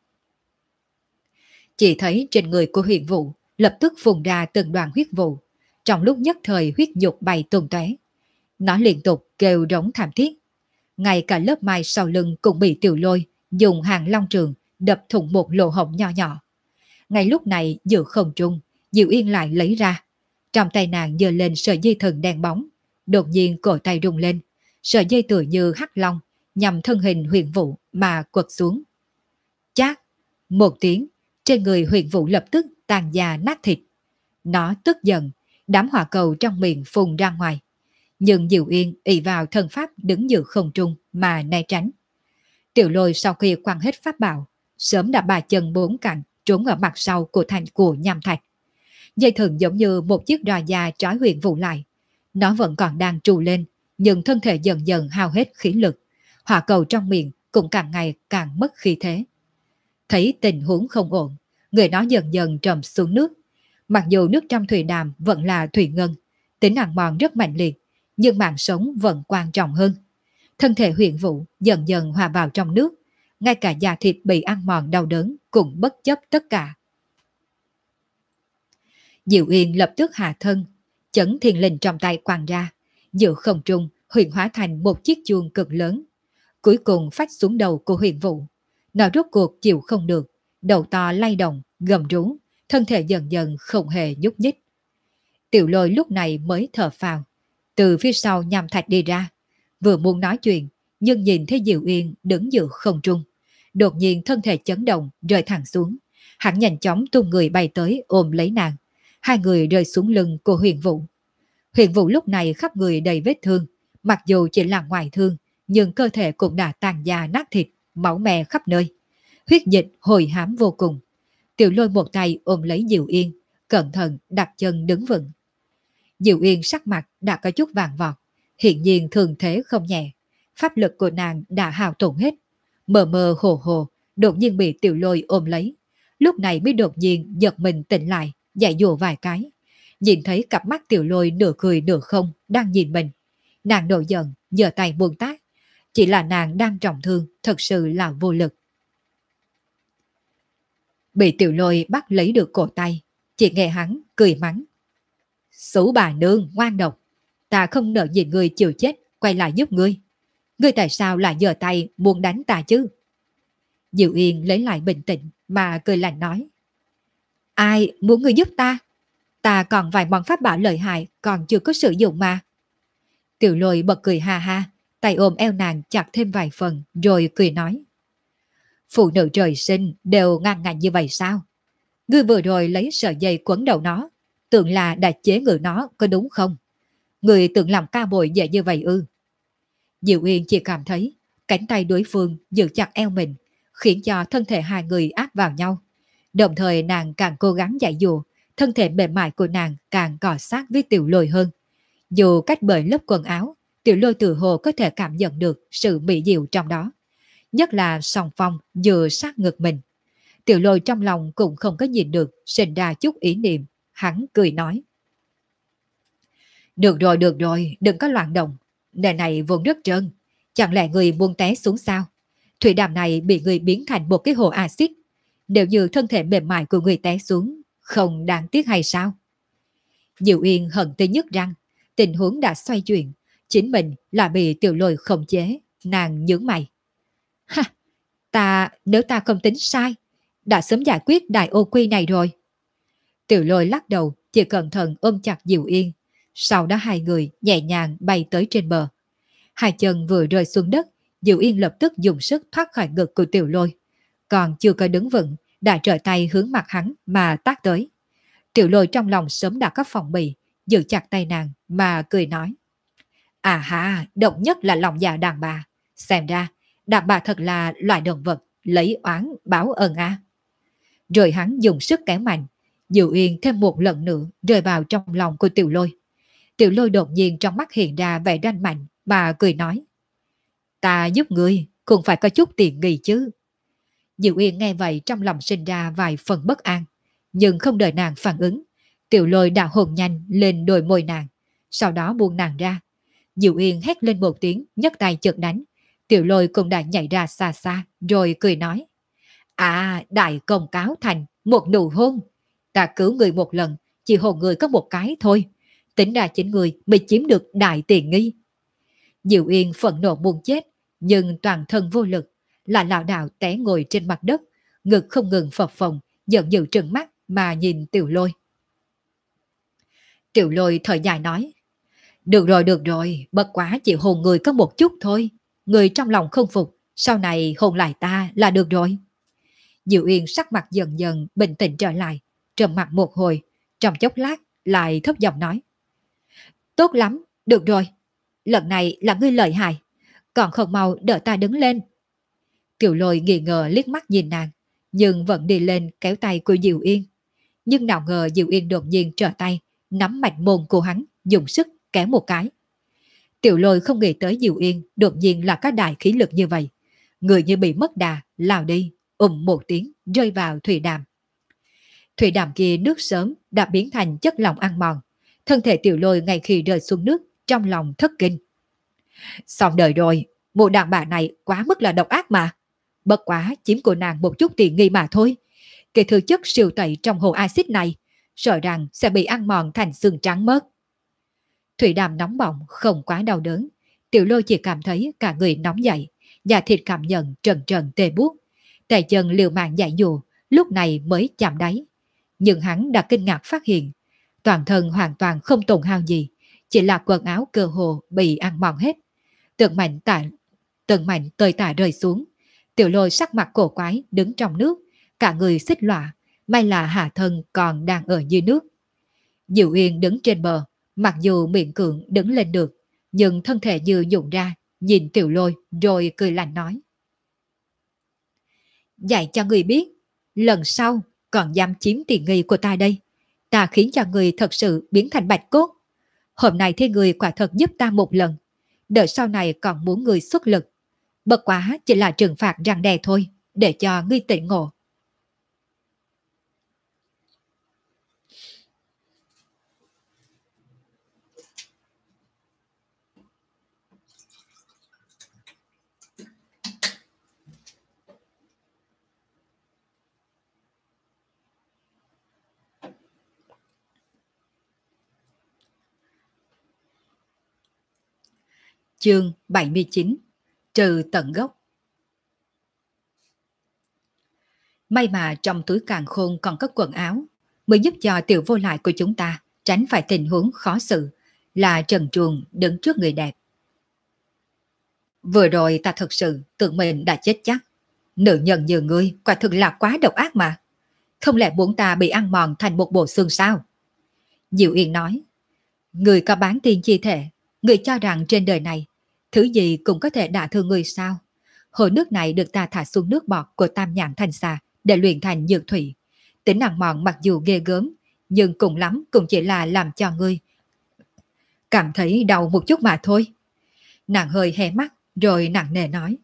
[SPEAKER 1] Chỉ thấy trên người của Huyền Vũ lập tức phun ra từng đoàn huyết vụ, trong lúc nhất thời huyết nhục bay tung tóe. Nó liên tục kêu rống thảm thiết. Ngay cả lớp mai sau lưng cũng bị Tiểu Lôi dùng hàng long trường đập thủng một lỗ hổng nhỏ nhỏ. Ngay lúc này giữa không trung, Diệu Yên lại lấy ra. Trong tay nàng giơ lên sợi dây thừng đen bóng, đột nhiên cổ tay rung lên, sợi dây tựa như hắc long nhằm thân hình Huyền Vũ mà quật xuống. Chát, một tiếng, trên người Huyền Vũ lập tức tàn già nát thịt. Nó tức giận, đám hỏa cầu trong miệng phun ra ngoài. Nhưng Diệu Yên ỷ vào thân pháp đứng giữa không trung mà né tránh. Tiểu Lôi sau khi quăng hết pháp bảo, sớm đã ba chân bốn cẳng trốn ở mặt sau của thành của nham thạch. Dây thừng giống như một chiếc roi da trói Huyền Vũ lại. Nó vẫn còn đang trù lên, nhưng thân thể dần dần hao hết khí lực. Hỏa cầu trong miệng cũng càng ngày càng mất khí thế. Thấy tình huống không ổn, người nó dần dần trầm xuống nước. Mặc dù nước trong thủy đàm vẫn là thủy ngân, tính ăn mòn rất mạnh liệt, nhưng mạng sống vẫn quan trọng hơn. Thân thể Huyền Vũ dần dần hòa vào trong nước, ngay cả da thịt bị ăn mòn đau đớn cũng bất chấp tất cả. Diệu Yên lập tức hạ thân, chấn thiên linh trong tay quăng ra, giữa không trung huyền hóa thành một chiếc chuông cực lớn. Cuối cùng phách xuống đầu của Huyền Vũ. Nó rốt cuộc chịu không được, đầu to lay động, gầm rú, thân thể dần dần không hề nhúc nhích. Tiểu Lôi lúc này mới thở phào, từ phía sau nham thạch đi ra, vừa muốn nói chuyện, nhưng nhìn thấy Diệu Yên đứng giữa không trung. Đột nhiên thân thể chấn động, rơi thẳng xuống. Hắn nhanh chóng tung người bay tới ôm lấy nàng. Hai người rơi xuống lưng của Huyền Vũ. Huyền Vũ lúc này khắp người đầy vết thương, mặc dù chỉ là ngoại thương, nhưng cơ thể cũng đã tàn da nát thịt, máu me khắp nơi. Huyết dịch hồi hám vô cùng. Tiểu Lôi một tay ôm lấy Diệu Yên, cẩn thận đặt chân đứng vững. Diệu Yên sắc mặt đã có chút vàng vọt, hiện nhiên thường thế không nhẹ. Pháp lực của nàng đã hao tổn hết. Mờ mờ hồ hồ, đột nhiên bị Tiểu Lôi ôm lấy. Lúc này mới đột nhiên giật mình tỉnh lại, dạy dỗ vài cái. Nhìn thấy cặp mắt Tiểu Lôi nửa cười nửa không đang nhìn mình. Nàng nổi giận, giơ tay buông tát. Chỉ là nàng đang trọng thương, thật sự là vô lực. Bị Tiểu Lôi bắt lấy được cổ tay, chỉ nghe hắn cười mắng. Xú bà nương ngoan độc, ta không nỡ nhìn ngươi chịu chết, quay lại giúp ngươi. Ngươi tại sao lại giơ tay muốn đánh ta chứ? Diệu Yên lấy lại bình tĩnh mà cười lạnh nói. Ai muốn ngươi giúp ta? Ta còn vài món pháp bảo lợi hại còn chưa có sử dụng mà. Tiểu Lôi bật cười ha ha, tay ôm eo nàng chặt thêm vài phần rồi cười nói. Phụ nữ trời sinh đều ngang ngạnh như vậy sao? Ngươi vừa rồi lấy sợi dây quấn đầu nó, tưởng là đã chế ngự nó có đúng không? Ngươi tưởng làm ca bồi dễ như vậy ư? Diệu Yên chỉ cảm thấy cánh tay đối phương giữ chặt eo mình, khiến cho thân thể hai người áp vào nhau. Đồng thời nàng càng cố gắng giải dụ, thân thể mềm mại của nàng càng cọ sát với Tiểu Lôi hơn. Dù cách bởi lớp quần áo, Tiểu Lôi tự hồ có thể cảm nhận được sự mỹ diệu trong đó. Nhất là song phong vừa sát ngực mình. Tiểu Lôi trong lòng cũng không có nhìn được, sinh ra chút ý niệm. Hắn cười nói. Được rồi, đừng có loạn động. Nơi này vốn rất trơn. Chẳng lẽ người buông té xuống sao? Thủy đàm này bị người biến thành một cái hồ axit. Nếu như thân thể mềm mại của người té xuống, không đáng tiếc hay sao? Diệu Yên hận tới nhức răng. Tình huống đã xoay chuyển. Chính mình là bị Tiểu Lôi khống chế. Nàng nhướng mày. Ha! Nếu ta không tính sai, đã sớm giải quyết đại ô quy này rồi. Tiểu Lôi lắc đầu, chỉ cẩn thận ôm chặt Diệu Yên. Sau đó hai người nhẹ nhàng bay tới trên bờ. Hai chân vừa rơi xuống đất, Diệu Yên lập tức dùng sức thoát khỏi ngực của Tiểu Lôi. Còn chưa có đứng vững, đã trở tay hướng mặt hắn mà tát tới. Tiểu Lôi trong lòng sớm đã có phòng bị, giữ chặt tay nàng mà cười nói. À ha, độc nhất là lòng dạ đàn bà. Xem ra, đàn bà thật là loài động vật, lấy oán báo ơn a. Rồi hắn dùng sức kéo mạnh, Diệu Yên thêm một lần nữa rơi vào trong lòng của Tiểu Lôi. Tiểu Lôi đột nhiên trong mắt hiện ra vẻ ranh mạnh mà cười nói. Ta giúp ngươi, cũng phải có chút tiền nghỉ chứ. Diệu Yên nghe vậy trong lòng sinh ra vài phần bất an, nhưng không đợi nàng phản ứng. Tiểu Lôi đã hồn nhanh lên đôi môi nàng, sau đó buông nàng ra. Diệu Yên hét lên một tiếng, nhấc tay chợt đánh. Tiểu Lôi cũng đã nhảy ra xa xa, rồi cười nói. À, đại công cáo thành, một nụ hôn. Ta cứu người một lần, chỉ hôn người có một cái thôi. Tính ra chính người mới chiếm được đại tiền nghi. Diệu Yên phẫn nộ muốn chết, nhưng toàn thân vô lực, là lảo đảo té ngồi trên mặt đất, ngực không ngừng phập phồng, giận dữ trừng mắt mà nhìn Tiểu Lôi. Tiểu Lôi thở dài nói. Được rồi, bất quá chỉ hôn người có một chút thôi. Người trong lòng không phục, sau này hôn lại ta là được rồi. Diệu Yên sắc mặt dần dần bình tĩnh trở lại, trầm mặt một hồi, trong chốc lát lại thấp giọng nói. Tốt lắm, được rồi. Lần này là ngươi lợi hại, còn không mau đỡ ta đứng lên. Tiểu Lôi nghi ngờ liếc mắt nhìn nàng, nhưng vẫn đi lên kéo tay của Diệu Yên. Nhưng nào ngờ Diệu Yên đột nhiên trở tay, nắm mạch môn của hắn, dùng sức kéo một cái. Tiểu Lôi không nghĩ tới Diệu Yên đột nhiên là có đại khí lực như vậy. Người như bị mất đà, lao đi, một tiếng, rơi vào thủy đàm. Thủy đàm kia nước sớm đã biến thành chất lỏng ăn mòn. Thân thể Tiểu Lôi ngay khi rơi xuống nước, trong lòng thất kinh. Xong đời rồi, bộ đàn bà này quá mức là độc ác mà. Bất quá chiếm của nàng một chút tiện nghi mà thôi. Cái thứ chất siêu tẩy trong hồ axit này, sợ rằng sẽ bị ăn mòn thành xương trắng mất. Thủy đàm nóng bỏng không quá đau đớn. Tiểu Lôi chỉ cảm thấy cả người nóng dậy, da thịt cảm nhận trần trần tê buốt. Tay chân liều mạng dãy dụ, lúc này mới chạm đáy. Nhưng hắn đã kinh ngạc phát hiện, toàn thân hoàn toàn không tổn hao gì, chỉ là quần áo cơ hồ bị ăn mòn hết. Từng mảnh tơi tả rơi xuống. Tiểu Lôi sắc mặt cổ quái đứng trong nước, cả người xích lọa, may là hạ thân còn đang ở dưới nước. Diệu Yên đứng trên bờ, mặc dù miệng cưỡng đứng lên được, nhưng thân thể như nhũn ra, nhìn Tiểu Lôi rồi cười lạnh nói. Dạy cho người biết, lần sau còn dám chiếm tiền nghi của ta đây. Ta khiến cho người thật sự biến thành bạch cốt. Hôm nay thì người quả thật giúp ta một lần, đợi sau này còn muốn người xuất lực. Bất quá chỉ là trừng phạt răng đè thôi, để cho ngươi tỉnh ngộ. Chương 79. Trừ tận gốc. May mà trong túi càn khôn còn có quần áo, mới giúp cho tiểu vô lại của chúng ta tránh phải tình huống khó xử là trần truồng đứng trước người đẹp. Vừa rồi ta thật sự tưởng mình đã chết chắc. Nữ nhân như ngươi quả thực là quá độc ác mà. Không lẽ muốn ta bị ăn mòn thành một bộ xương sao? Diệu Yên nói. Ngươi có bán tiên chi thể, ngươi cho rằng trên đời này thứ gì cũng có thể đả thương ngươi sao? Hồ nước này được ta thả xuống nước bọt của Tam Nhãn Thanh Xà để luyện thành dược thủy. Tính ăn mòn mặc dù ghê gớm, nhưng cùng lắm cũng chỉ là làm cho ngươi cảm thấy đau một chút mà thôi. Nàng hơi hé mắt rồi nặng nề nói.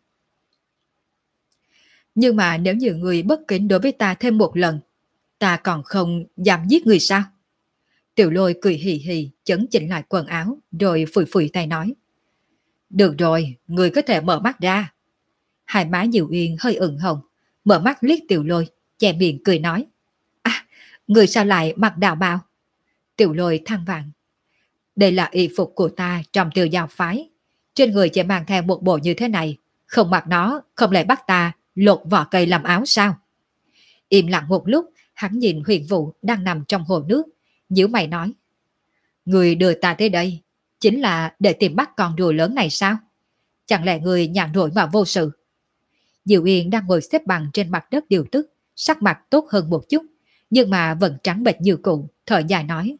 [SPEAKER 1] Nhưng mà nếu như người bất kính đối với ta thêm một lần, ta còn không dám giết người sao? Tiểu Lôi cười hì hì chấn chỉnh lại quần áo rồi phủi phủi tay nói. Được rồi, người có thể mở mắt ra. Hai má Diệu Yên hơi ửng hồng, mở mắt liếc Tiểu Lôi, che miệng cười nói. À, người sao lại mặc đạo bào? Tiểu Lôi than vãn. Đây là y phục của ta trong Tiêu Giao phái. Trên người chỉ mang theo một bộ như thế này, không mặc nó không lẽ bắt ta lột vỏ cây làm áo sao? Im lặng một lúc, hắn nhìn Huyền Vũ đang nằm trong hồ nước, nhíu mày nói. Người đưa ta tới đây chính là để tìm bắt con rùa lớn này sao? Chẳng lẽ người nhàn rỗi mà vô sự? Diệu Yên đang ngồi xếp bằng trên mặt đất điều tức, sắc mặt tốt hơn một chút, nhưng mà vẫn trắng bệch như cũ, thở dài nói.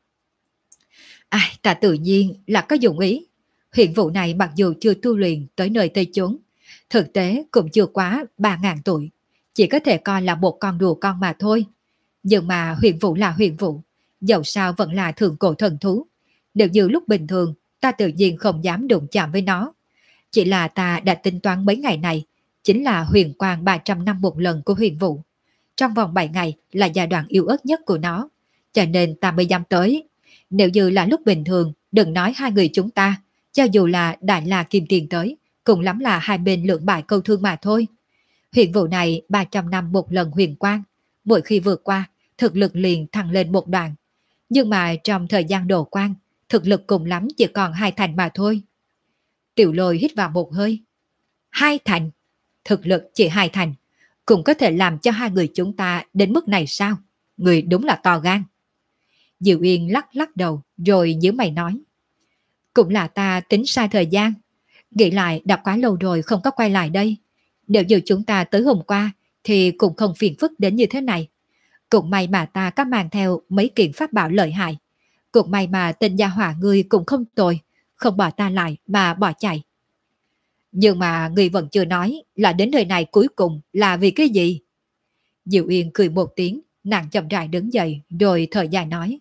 [SPEAKER 1] Ai, ta tự nhiên là có dụng ý. Huyền Vũ này mặc dù chưa tu luyện tới nơi Tây chốn, thực tế cũng chưa quá 3.000 tuổi, chỉ có thể coi là một con rùa con mà thôi. Nhưng mà Huyền Vũ là Huyền Vũ, dẫu sao vẫn là thượng cổ thần thú. Nếu như lúc bình thường, ta tự nhiên không dám đụng chạm với nó. Chỉ là ta đã tính toán mấy ngày này, chính là huyền quang 300 năm một lần của Huyền Vũ. Trong vòng 7 ngày là giai đoạn yếu ớt nhất của nó, cho nên ta mới dám tới. Nếu như là lúc bình thường, đừng nói hai người chúng ta, cho dù là Đại La Kim Tiền tới, cùng lắm là hai bên lưỡng bại câu thương mà thôi. Huyền Vũ này 300 năm một lần huyền quang, mỗi khi vượt qua, thực lực liền thăng lên một đoạn. Nhưng mà trong thời gian đổ quan, thực lực cùng lắm chỉ còn 2 thành mà thôi. Tiểu Lôi hít vào một hơi. 2 thành? Thực lực chỉ 2 thành, cũng có thể làm cho hai người chúng ta đến mức này sao? Người đúng là to gan. Diệu Yên lắc lắc đầu rồi nhíu mày nói. Cũng là ta tính sai thời gian. Nghĩ lại đã quá lâu rồi không có quay lại đây. Nếu như chúng ta tới hôm qua thì cũng không phiền phức đến như thế này. Cũng may mà ta có mang theo mấy kiện pháp bảo lợi hại. Cũng may mà tên gia hỏa ngươi cũng không tồi, không bỏ ta lại mà bỏ chạy. Nhưng mà người vẫn chưa nói là đến nơi này cuối cùng là vì cái gì? Diệu Yên cười một tiếng, nàng chậm rãi đứng dậy rồi thở dài nói.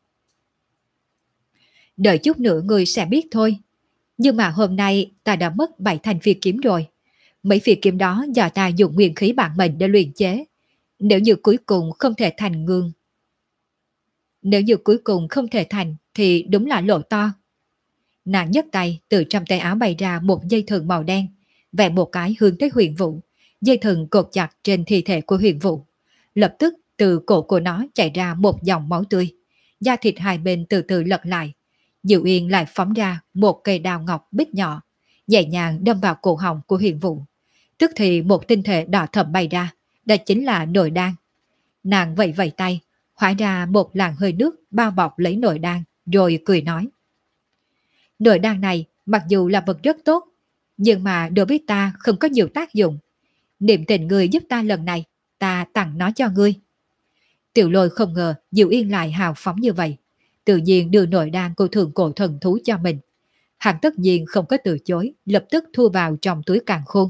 [SPEAKER 1] Đợi chút nữa người sẽ biết thôi. Nhưng mà hôm nay ta đã mất 7 thanh phi kiếm rồi. Mấy phi kiếm đó do ta dùng nguyên khí bản mệnh để luyện chế. Nếu như cuối cùng không thể thành ngương. Nếu như cuối cùng không thể thành thì đúng là lỗ to. Nàng nhấc tay từ trong tay áo bày ra một dây thừng màu đen, vẽ một cái hướng tới Huyền Vũ. Dây thừng cột chặt trên thi thể của Huyền Vũ. Lập tức từ cổ của nó chảy ra một dòng máu tươi. Da thịt hai bên từ từ lật lại. Diệu Yên lại phóng ra một cây đao ngọc bích nhỏ, nhẹ nhàng đâm vào cổ họng của Huyền Vũ. Tức thì một tinh thể đỏ thẫm bay ra, đó chính là nội đan. Nàng vẫy vẫy tay, hóa ra một làn hơi nước bao bọc lấy nội đan, rồi cười nói. Nội đan này mặc dù là vật rất tốt, nhưng mà đối với ta không có nhiều tác dụng. Niệm tình ngươi giúp ta lần này, ta tặng nó cho ngươi. Tiểu Lôi không ngờ Diệu Yên lại hào phóng như vậy, tự nhiên đưa nội đan của thượng cổ thần thú cho mình. Hắn tất nhiên không có từ chối, lập tức thu vào trong túi càn khôn.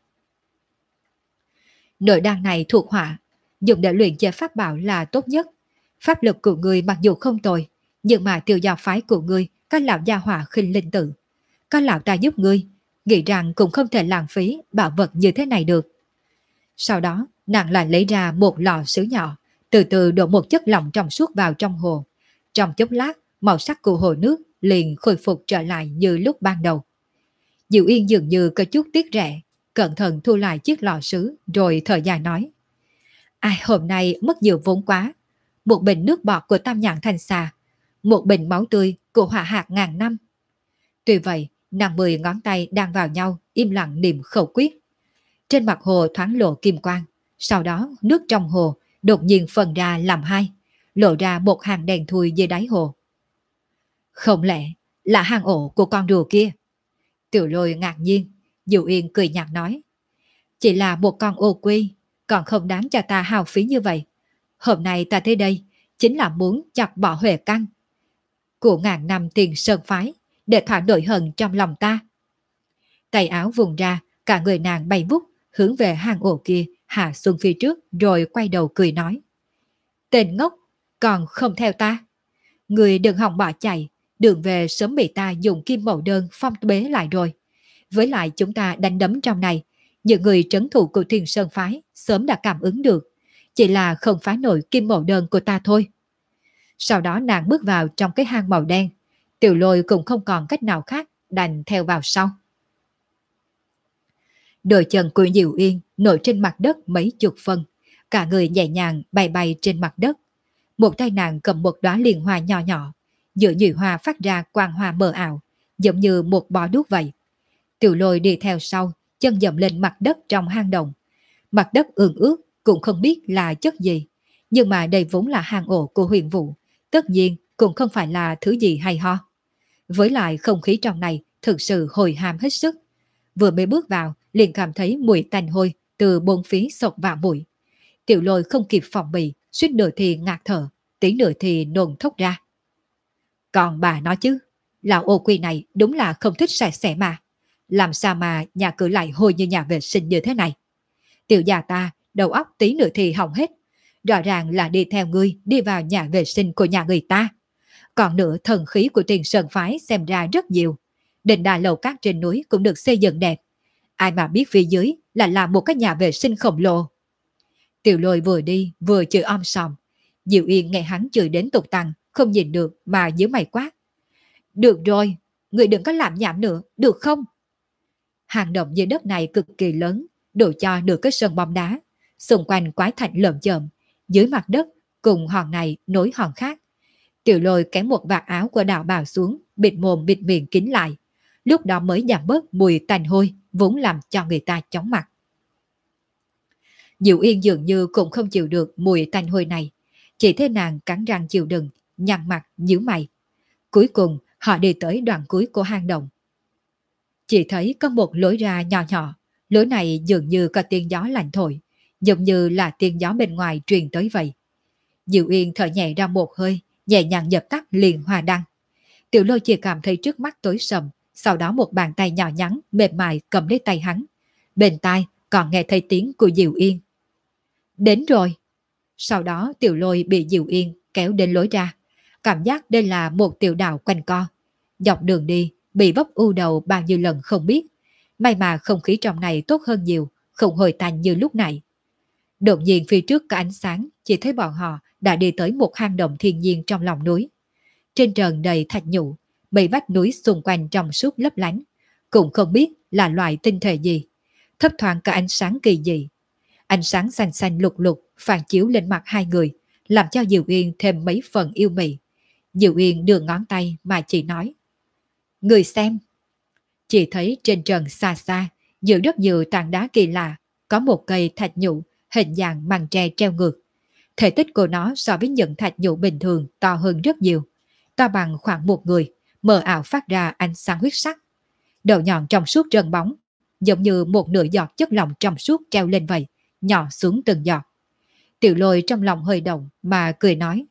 [SPEAKER 1] Nội đan này thuộc hỏa, dùng để luyện chế pháp bảo là tốt nhất. Pháp lực của ngươi mặc dù không tồi, nhưng mà tiêu giao phái của ngươi các lão gia hỏa khinh linh tử. Các lão ta giúp ngươi, nghĩ rằng cũng không thể lãng phí bảo vật như thế này được. Sau đó, nàng lại lấy ra một lọ sứ nhỏ, từ từ đổ một chất lỏng trong suốt vào trong hồ. Trong chốc lát, màu sắc của hồ nước liền khôi phục trở lại như lúc ban đầu. Diệu Yên dường như có chút tiếc rẻ, cẩn thận thu lại chiếc lọ sứ rồi thở dài nói. Ai hôm nay mất nhiều vốn quá. Một bình nước bọt của Tam Nhãn Thanh Xà, một bình máu tươi của Hỏa Hạc ngàn năm. Tuy vậy, nàng 10 ngón tay đang vào nhau, im lặng niệm khẩu quyết. Trên mặt hồ thoáng lộ kim quang, sau đó nước trong hồ đột nhiên phân ra làm hai, lộ ra một hàng đèn thui dưới đáy hồ. Không lẽ là hang ổ của con rùa kia? Tiểu Lôi ngạc nhiên, Diệu Yên cười nhạt nói. Chỉ là một con ô quy, còn không đáng cho ta hao phí như vậy. Hôm nay ta tới đây, chính là muốn chặt bỏ huệ căn của ngàn năm tiền sơn phái, để thỏa nỗi hận trong lòng ta. Tay áo vùng ra, cả người nàng bay vút, hướng về hang ổ kia, hạ xuống phía trước, rồi quay đầu cười nói. Tên ngốc, còn không theo ta. Người đừng hòng bỏ chạy, đường về sớm bị ta dùng kim mẫu đơn phong bế lại rồi. Với lại chúng ta đánh đấm trong này, những người trấn thủ của Thiên Sơn Phái sớm đã cảm ứng được, chỉ là không phá nổi kim mẫu đơn của ta thôi. Sau đó nàng bước vào trong cái hang màu đen, Tiểu Lôi cũng không còn cách nào khác, đành theo vào sau. Đôi chân của Diệu Yên nổi trên mặt đất mấy chục phân, cả người nhẹ nhàng bay bay trên mặt đất. Một tay nàng cầm một đóa liên hoa nhỏ nhỏ, giữa nhụy hoa phát ra quang hoa mờ ảo, giống như một bó đuốc vậy. Tiểu Lôi đi theo sau, chân dậm lên mặt đất trong hang động. Mặt đất ương ướt, cũng không biết là chất gì, nhưng mà đây vốn là hang ổ của Huyền Vũ, tất nhiên cũng không phải là thứ gì hay ho. Với lại không khí trong này thực sự hồi hàm hết sức. Vừa mới bước vào, liền cảm thấy mùi tanh hôi từ bốn phía xộc vào mũi. Tiểu Lôi không kịp phòng bị, suýt nửa thì ngạt thở, tí nửa thì nôn thốc ra. Còn bà nói chứ, lão ô quy này đúng là không thích sạch sẽ mà. Làm sao mà nhà cửa lại hôi như nhà vệ sinh như thế này? Tiểu già ta, đầu óc tí nữa thì hỏng hết. Rõ ràng là đi theo ngươi đi vào nhà vệ sinh của nhà người ta. Còn nữa thần khí của Tiền Sơn Phái xem ra rất nhiều. Đền đài lầu cát trên núi cũng được xây dựng đẹp. Ai mà biết phía dưới là làm một cái nhà vệ sinh khổng lồ. Tiểu Lôi vừa đi vừa chửi om sòm. Diệu Yên nghe hắn chửi đến tục tăng, không nhìn được mà nhíu mày quát. Được rồi, người đừng có làm nhảm nữa, được không? Hang động dưới đất này cực kỳ lớn, đủ cho được cái sân bóng đá. Xung quanh quái thạch lởm chởm, dưới mặt đất cùng hòn này nối hòn khác. Tiểu Lôi kéo một vạt áo của đạo bào xuống, bịt mồm bịt miệng kín lại. Lúc đó mới giảm bớt mùi tanh hôi vốn làm cho người ta chóng mặt. Diệu Yên dường như cũng không chịu được mùi tanh hôi này, chỉ thấy nàng cắn răng chịu đựng, nhăn mặt nhíu mày. Cuối cùng họ đi tới đoạn cuối của hang động. Chỉ thấy có một lối ra nhỏ nhỏ, lối này dường như có tiếng gió lạnh thổi, giống như là tiếng gió bên ngoài truyền tới vậy. Diệu Yên thở nhẹ ra một hơi, nhẹ nhàng dập tắt liền hoa đăng. Tiểu Lôi chỉ cảm thấy trước mắt tối sầm, Sau đó một bàn tay nhỏ nhắn, mềm mại cầm lấy tay hắn. Bên tai còn nghe thấy tiếng của Diệu Yên. Đến rồi. Sau đó Tiểu Lôi bị Diệu Yên kéo đến lối ra. Cảm giác đây là một tiểu đạo quanh co. Dọc đường đi, bị vấp u đầu bao nhiêu lần không biết. May mà không khí trong này tốt hơn nhiều, không hồi tàn như lúc nãy. Đột nhiên phía trước có ánh sáng, chỉ thấy bọn họ đã đi tới một hang động thiên nhiên trong lòng núi. Trên trần đầy thạch nhũ, bị vách núi xung quanh trong suốt lấp lánh, cũng không biết là loại tinh thể gì. Thấp thoáng cả ánh sáng kỳ dị. Ánh sáng xanh xanh lục lục phản chiếu lên mặt hai người, làm cho Diệu Yên thêm mấy phần yêu mị. Diệu Yên đưa ngón tay mà chỉ nói. Người xem. Chỉ thấy trên trần xa xa, giữa rất nhiều tảng đá kỳ lạ, có một cây thạch nhũ hình dạng màn tre treo ngược. Thể tích của nó so với những thạch nhũ bình thường to hơn rất nhiều, to bằng khoảng một người, mờ ảo phát ra ánh sáng huyết sắc. Đầu nhọn trong suốt trơn bóng, giống như một nửa giọt chất lỏng trong suốt treo lên vậy, nhỏ xuống từng giọt. Tiểu Lôi trong lòng hơi động mà cười nói.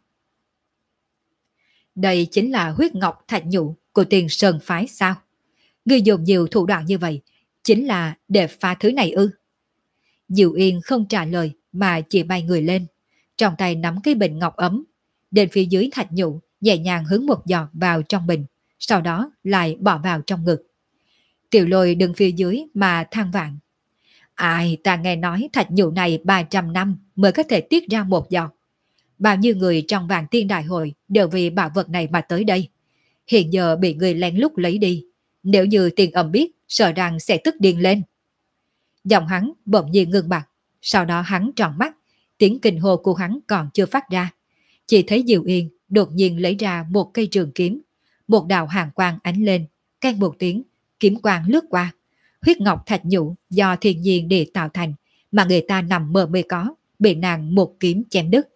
[SPEAKER 1] Đây chính là huyết ngọc thạch nhũ của Tiền Sơn phái sao? Ngươi dùng nhiều thủ đoạn như vậy, chính là để phá thứ này ư? Diệu Yên không trả lời mà chỉ bay người lên, trong tay nắm cái bình ngọc ấm, đến phía dưới thạch nhũ nhẹ nhàng hướng một giọt vào trong bình, sau đó lại bỏ vào trong ngực. Tiểu Lôi đứng phía dưới mà than vãn. Ai, ta nghe nói thạch nhũ này 300 năm mới có thể tiết ra một giọt. Bao nhiêu người trong Vạn Tiên Đại Hội đều vì bảo vật này mà tới đây. Hiện giờ bị người lén lút lấy đi. Nếu như Tiền Âm biết, sợ rằng sẽ tức điên lên. Giọng hắn bỗng nhiên ngưng bặt, sau đó hắn tròn mắt, tiếng kinh hô của hắn còn chưa phát ra. Chỉ thấy Diệu Yên đột nhiên lấy ra một cây trường kiếm, một đạo hàn quang ánh lên, can một tiếng, kiếm quang lướt qua. Huyết ngọc thạch nhũ do thiên nhiên để tạo thành, mà người ta nằm mơ mê có, bị nàng một kiếm chém đứt.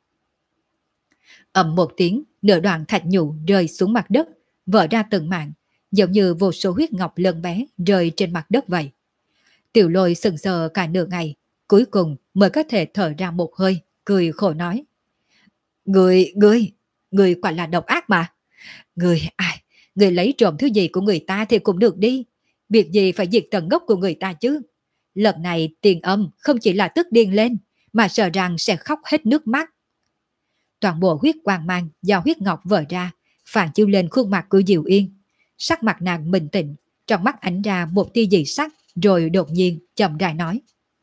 [SPEAKER 1] Ầm một tiếng, nửa đoạn thạch nhũ rơi xuống mặt đất, vỡ ra từng mảng, giống như vô số huyết ngọc lớn bé rơi trên mặt đất vậy. Tiểu Lôi sững sờ cả nửa ngày, cuối cùng mới có thể thở ra một hơi, cười khổ nói. Người quả là độc ác mà. Người lấy trộm thứ gì của người ta thì cũng được đi. Việc gì phải diệt tận gốc của người ta chứ. Lần này Tiền Âm không chỉ là tức điên lên, mà sợ rằng sẽ khóc hết nước mắt. Toàn bộ huyết quang mang do huyết ngọc vỡ ra, phản chiếu lên khuôn mặt của Diệu Yên. Sắc mặt nàng bình tĩnh, trong mắt ánh ra một tia dị sắc, rồi đột nhiên chậm rãi nói.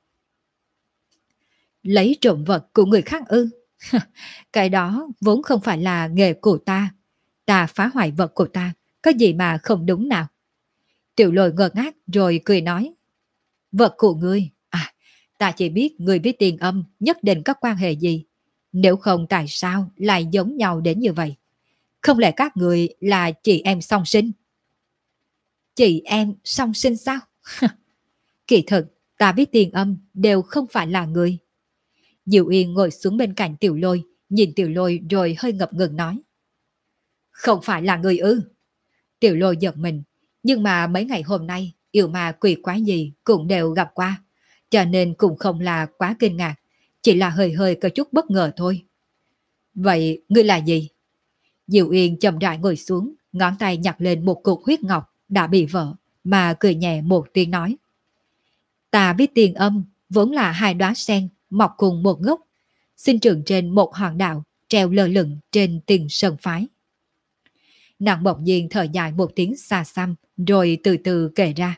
[SPEAKER 1] Lấy trộm vật của người khác ư? Cái đó vốn không phải là nghề của ta. Ta phá hoại vật của ta, có gì mà không đúng nào? Tiểu Lôi ngơ ngác rồi cười nói. Vật của ngươi? Ta chỉ biết người với Tiền Âm nhất định có quan hệ gì. Nếu không tại sao lại giống nhau đến như vậy? Không lẽ các người là chị em song sinh? Chị em song sinh sao? Kỳ thực, ta với Tiền Âm đều không phải là người. Diệu Yên ngồi xuống bên cạnh Tiểu Lôi, nhìn Tiểu Lôi rồi hơi ngập ngừng nói. Không phải là người ư? Tiểu Lôi giật mình, nhưng mà mấy ngày hôm nay yêu ma quỷ quái gì cũng đều gặp qua, cho nên cũng không là quá kinh ngạc, chỉ là hơi hơi có chút bất ngờ thôi. Vậy ngươi là gì? Diệu Yên chậm rãi ngồi xuống, ngón tay nhặt lên một cục huyết ngọc đã bị vỡ, mà cười nhẹ một tiếng nói. Ta với Tiền Âm vốn là hai đóa sen mọc cùng một gốc, sinh trưởng trên một hòn đảo treo lơ lửng trên Tiền Sơn phái. Nàng bỗng nhiên thở dài một tiếng xa xăm, rồi từ từ kể ra.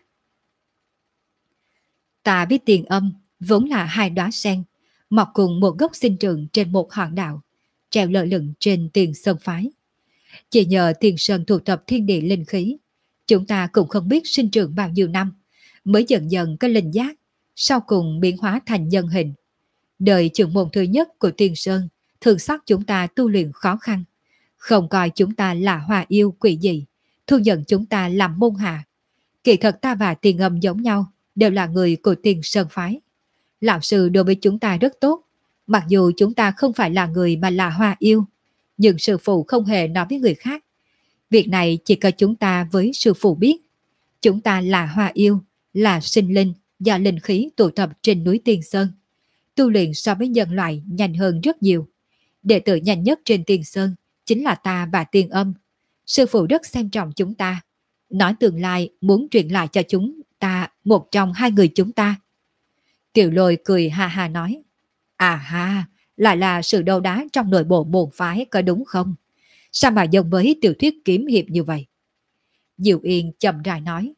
[SPEAKER 1] Ta với Tiền Âm vốn là hai đóa sen mọc cùng một gốc sinh trưởng trên một hòn đảo treo lơ lửng trên Tiền Sơn phái. Chỉ nhờ Tiền Sơn thu tập thiên địa linh khí, chúng ta cũng không biết sinh trưởng bao nhiêu năm, mới dần dần có linh giác, sau cùng biến hóa thành nhân hình. Đời trưởng môn thứ nhất của Tiền Sơn thường xót chúng ta tu luyện khó khăn, không coi chúng ta là hòa yêu quỷ dị, thu nhận chúng ta làm môn hạ. Kỳ thật ta và Tiền Âm giống nhau, đều là người của Tiền Sơn phái. Lão sư đối với chúng ta rất tốt, mặc dù chúng ta không phải là người mà là hòa yêu, nhưng sư phụ không hề nói với người khác. Việc này chỉ có chúng ta với sư phụ biết. Chúng ta là hòa yêu, là sinh linh do linh khí tụ tập trên núi Tiên Sơn. Tu luyện so với nhân loại nhanh hơn rất nhiều. Đệ tử nhanh nhất trên Tiên Sơn chính là ta và Tiền Âm. Sư phụ rất xem trọng chúng ta. nói tương lai muốn truyền lại cho chúng ta một trong hai người chúng ta. Tiểu Lôi cười ha ha nói, à ha, lại là sự đấu đá trong nội bộ môn phái có đúng không? Sao mà giống với tiểu thuyết kiếm hiệp như vậy? Diệu Yên chậm rãi nói,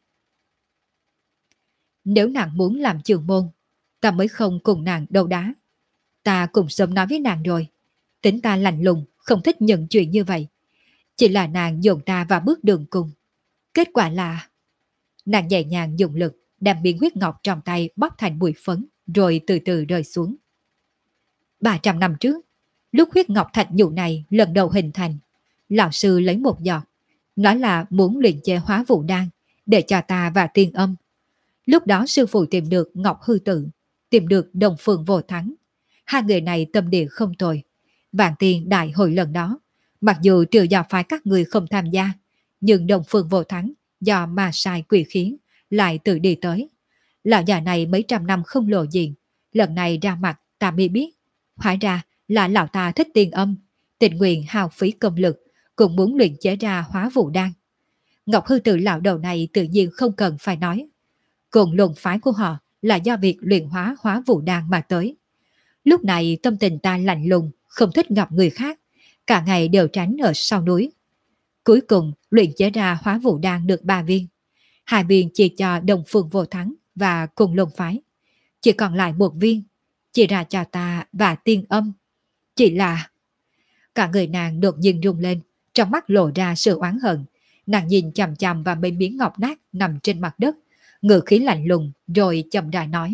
[SPEAKER 1] nếu nàng muốn làm trường môn, ta mới không cùng nàng đấu đá. Ta cùng sớm nói với nàng rồi, tính ta lạnh lùng, không thích nhận chuyện như vậy. Chỉ là nàng dồn ta vào bước đường cùng. Kết quả là nàng nhẹ nhàng dùng lực đem miếng huyết ngọc trong tay bóp thành bụi phấn, rồi từ từ rơi xuống. 300 năm trước, lúc huyết ngọc thạch nhũ này lần đầu hình thành, lão sư lấy một giọt, nói là muốn luyện chế hóa vũ đan để cho ta và tiên âm. Lúc đó sư phụ tìm được Ngọc Hư Tự, tìm được Đồng Phương Vô Thắng. Hai người này tâm địa không tồi. Vạn Tiên đại hội lần đó, mặc dù trừ do phái các người không tham gia, nhưng Đồng Phương Vô Thắng do ma sai quỷ khiến lại tự đi tới. Lão già này mấy trăm năm không lộ diện, lần này ra mặt ta mới biết, hóa ra là lão ta thích tiên âm, tình nguyện hao phí công lực, cũng muốn luyện chế ra hóa vũ đan. Ngọc Hư Tự lão đầu này tự nhiên không cần phải nói. Cùng luận phái của họ là do việc luyện hóa hóa vũ đan mà tới. Lúc này tâm tình ta lạnh lùng, không thích gặp người khác, cả ngày đều tránh ở sau núi. Cuối cùng luyện chế ra hóa vũ đan được 3 viên. 2 viên chỉ cho Đồng Phương Vô Thắng và cùng luận phái. Chỉ còn lại 1 viên, chỉ ra cho ta và tiên âm. Chỉ là... Cả người nàng đột nhiên rung lên, trong mắt lộ ra sự oán hận. Nàng nhìn chằm chằm vào mấy miếng ngọc nát nằm trên mặt đất, ngữ khí lạnh lùng rồi chậm rãi nói.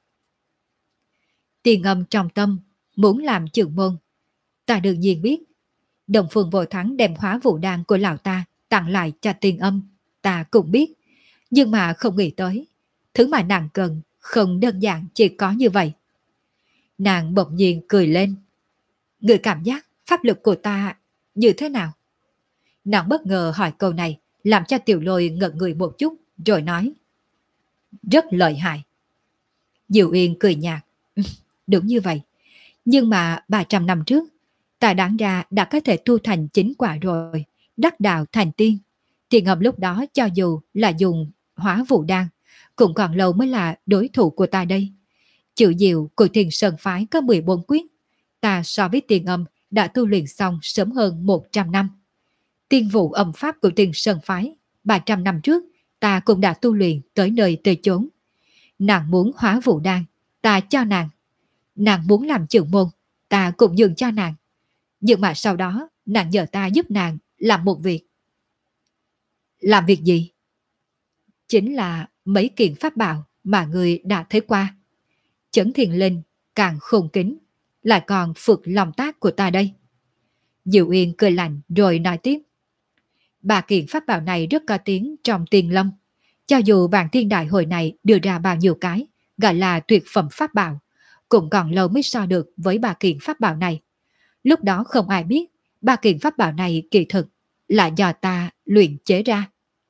[SPEAKER 1] Tiên âm trong tâm, muốn làm trưởng môn. Ta đương nhiên biết. Đồng Phương Vô Thắng đem hóa vũ đan của lão ta tặng lại cho tiên âm. Ta cũng biết. Nhưng mà không nghĩ tới. Thứ mà nàng cần không đơn giản chỉ có như vậy. Nàng bỗng nhiên cười lên. Người cảm giác pháp lực của ta như thế nào? Nàng bất ngờ hỏi câu này, làm cho Tiểu Lôi ngẩn người một chút, rồi nói. Rất lợi hại. Diệu Yên cười nhạt. Đúng như vậy. Nhưng mà 300 năm trước, ta đáng ra đã có thể tu thành chính quả rồi, đắc đạo thành tiên. Tiền Ngọc lúc đó cho dù là dùng hóa vũ đan, cũng còn lâu mới là đối thủ của ta đây. Chữ diệu của Thiền Sơn Phái có 14 quyết. Ta so với Tiền Âm đã tu luyện xong sớm hơn 100 năm. Tiên vụ âm pháp của Thiền Sơn Phái, 300 năm trước, ta cũng đã tu luyện tới nơi tới chốn. Nàng muốn hóa vũ đan, ta cho nàng. Nàng muốn làm trưởng môn, ta cũng nhường cho nàng. Nhưng mà sau đó, nàng nhờ ta giúp nàng làm một việc. Làm việc gì? Chính là mấy kiện pháp bảo mà người đã thấy qua. Chấn Thiền Linh càng khôn kính, lại còn phượt lòng tác của ta đây. Diệu Yên cười lạnh rồi nói tiếp. 3 kiện pháp bảo này rất có tiếng trong Tiền Lâm. Cho dù Vạn Thiên Đại Hội này đưa ra bao nhiêu cái, gọi là tuyệt phẩm pháp bảo, cũng còn lâu mới so được với 3 kiện pháp bảo này. Lúc đó không ai biết 3 kiện pháp bảo này kỳ thực là do ta luyện chế ra.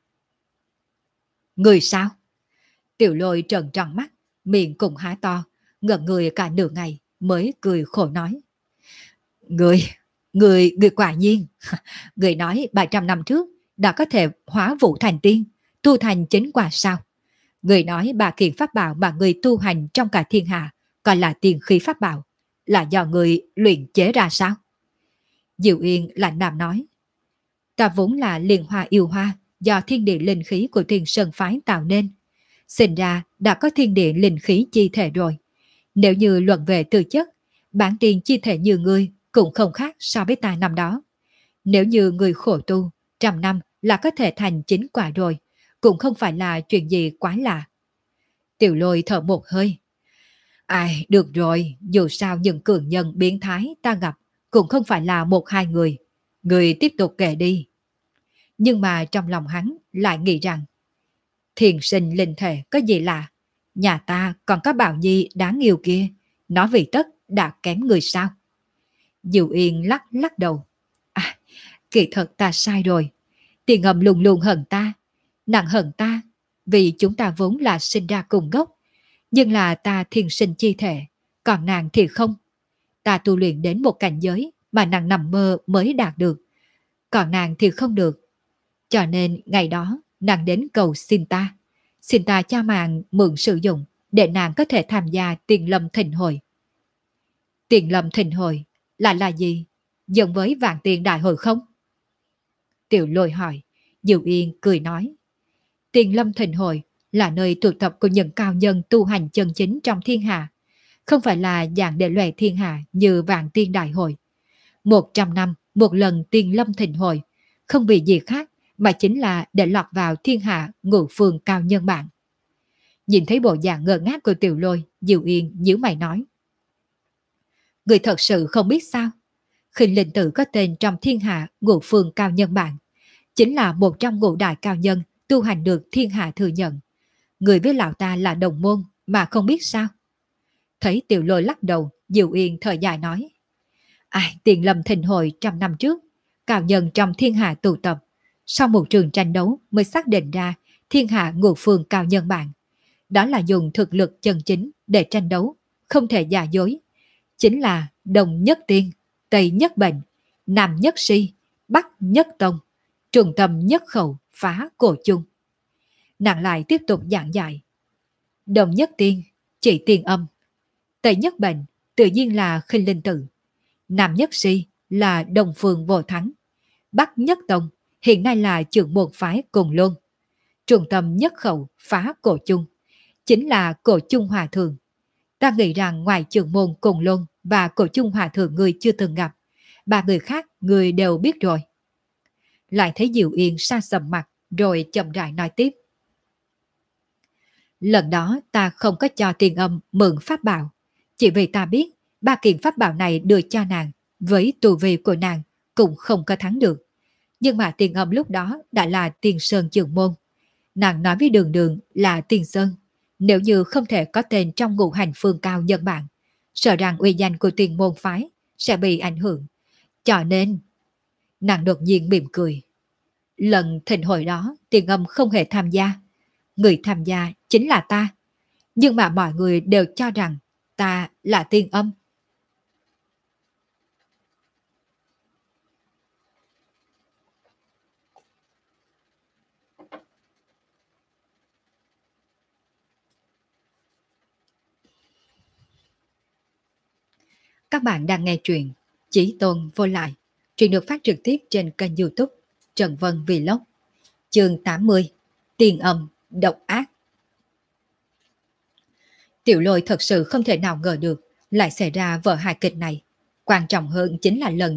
[SPEAKER 1] Người sao? Tiểu Lôi trợn tròn mắt, miệng cùng há to, ngẩn người cả nửa ngày mới cười khổ nói. Người quả nhiên. Người nói 700 năm trước đã có thể hóa vũ thành tiên, tu thành chính quả sao? Người nói 3 kiện pháp bảo mà người tu hành trong cả thiên hạ gọi là tiên khí pháp bảo, là do người luyện chế ra sao? Diệu Yên lạnh đạm nói. Ta vốn là liền hoa yêu hoa do thiên địa linh khí của Thiên Sơn Phái tạo nên. Sinh ra đã có thiên địa linh khí chi thể rồi. Nếu như luận về tư chất, bản tiền chi thể như ngươi cũng không khác so với ta năm đó. Nếu như người khổ tu, 100 năm là có thể thành chính quả rồi, cũng không phải là chuyện gì quá lạ. Tiểu Lôi thở một hơi. Ai, được rồi, dù sao những cường nhân biến thái ta gặp cũng không phải là 1-2 người. Người tiếp tục kể đi. Nhưng mà trong lòng hắn lại nghĩ rằng thiền sinh linh thể có gì lạ. Nhà ta còn có Bảo Nhi đáng yêu kia, nó vì tất đã kém người sao? Diệu Yên lắc lắc đầu. À, kỳ thật ta sai rồi. Tiền Ngầm luôn luôn hận ta. Nàng hận ta vì chúng ta vốn là sinh ra cùng gốc. Nhưng là ta thiền sinh chi thể, còn nàng thì không. Ta tu luyện đến một cảnh giới mà nàng nằm mơ mới đạt được, còn nàng thì không được. Cho nên ngày đó nàng đến cầu xin ta cho mạng mượn sử dụng để nàng có thể tham gia Tiền Lâm Thịnh Hội. Tiền Lâm Thịnh Hội là gì? Giống với Vạn Tiền Đại Hội không? Tiểu Lôi hỏi. Diệu Yên cười nói. Tiền Lâm Thịnh Hội là nơi tụ tập của những cao nhân tu hành chân chính trong thiên hạ, không phải là dạng để lòe thiên hạ như Vạn Tiên Đại Hội. 100 năm một lần Tiền Lâm Thịnh Hội, không vì gì khác mà chính là để lọt vào thiên hạ ngũ phương cao nhân bạn. Nhìn thấy bộ dạng ngơ ngác của Tiểu Lôi, Diệu Yên nhíu mày nói. Người thật sự không biết sao? Khinh Linh Tử có tên trong thiên hạ ngũ phương cao nhân bạn, chính là một trong ngũ đại cao nhân tu hành được thiên hạ thừa nhận. Người với lão ta là đồng môn mà không biết sao? Thấy Tiểu Lôi lắc đầu, Diệu Yên thở dài nói. Ai, Tiền Lâm Thịnh Hội trăm năm trước, cao nhân trong thiên hạ tụ tập, sau một trường tranh đấu mới xác định ra thiên hạ ngũ phương cao nhân bạn. Đó là dùng thực lực chân chính để tranh đấu, không thể giả dối. Chính là Đông Nhất Tiên, Tây Nhất Bệnh, Nam Nhất Si, Bắc Nhất Tông, Trung Tâm Nhất Khẩu, phá cổ chung. Nàng lại tiếp tục giảng giải. Đông Nhất Tiên, chỉ Tiên Âm. Tây Nhất Bệnh, tự nhiên là Khinh Linh Tử. Nam Nhất Si là Đồng Phương Vô Thắng. Bắc Nhất Tông, hiện nay là trưởng môn phái Cùng Luân. Trung Tâm Nhất Khẩu, phá cổ chung, chính là Cổ Chung Hòa Thượng. Ta nghĩ rằng ngoài trưởng môn Cùng Luân và Cổ Chung Hòa Thượng người chưa từng gặp, ba người khác người đều biết rồi. Lại thấy Diệu Yên sa sầm mặt, rồi chậm rãi nói tiếp. Lần đó ta không có cho Tiền Âm mượn pháp bảo, chỉ vì ta biết ba kiện pháp bảo này đưa cho nàng, với tu vi của nàng cũng không có thắng được. Nhưng mà Tiền Âm lúc đó đã là Tiền Sơn trưởng môn. Nàng nói với Đường Đường là Tiền Sơn, nếu như không thể có tên trong ngũ hành phương cao nhân bản, sợ rằng uy danh của Tiền môn phái sẽ bị ảnh hưởng. Cho nên, nàng đột nhiên mỉm cười. Lần thịnh hội đó, Tiền Âm không hề tham gia. Người tham gia chính là ta. Nhưng mà mọi người đều cho rằng ta là Tiền Âm. Các bạn đang nghe truyện Chí Tôn Vô Lại. Truyện được phát trực tiếp trên kênh YouTube Trần Vân Vlog. Chương 80. Tiền Âm độc ác. Tiểu Lôi thật sự không thể nào ngờ được lại xảy ra vở hài kịch này. Quan trọng hơn chính là lần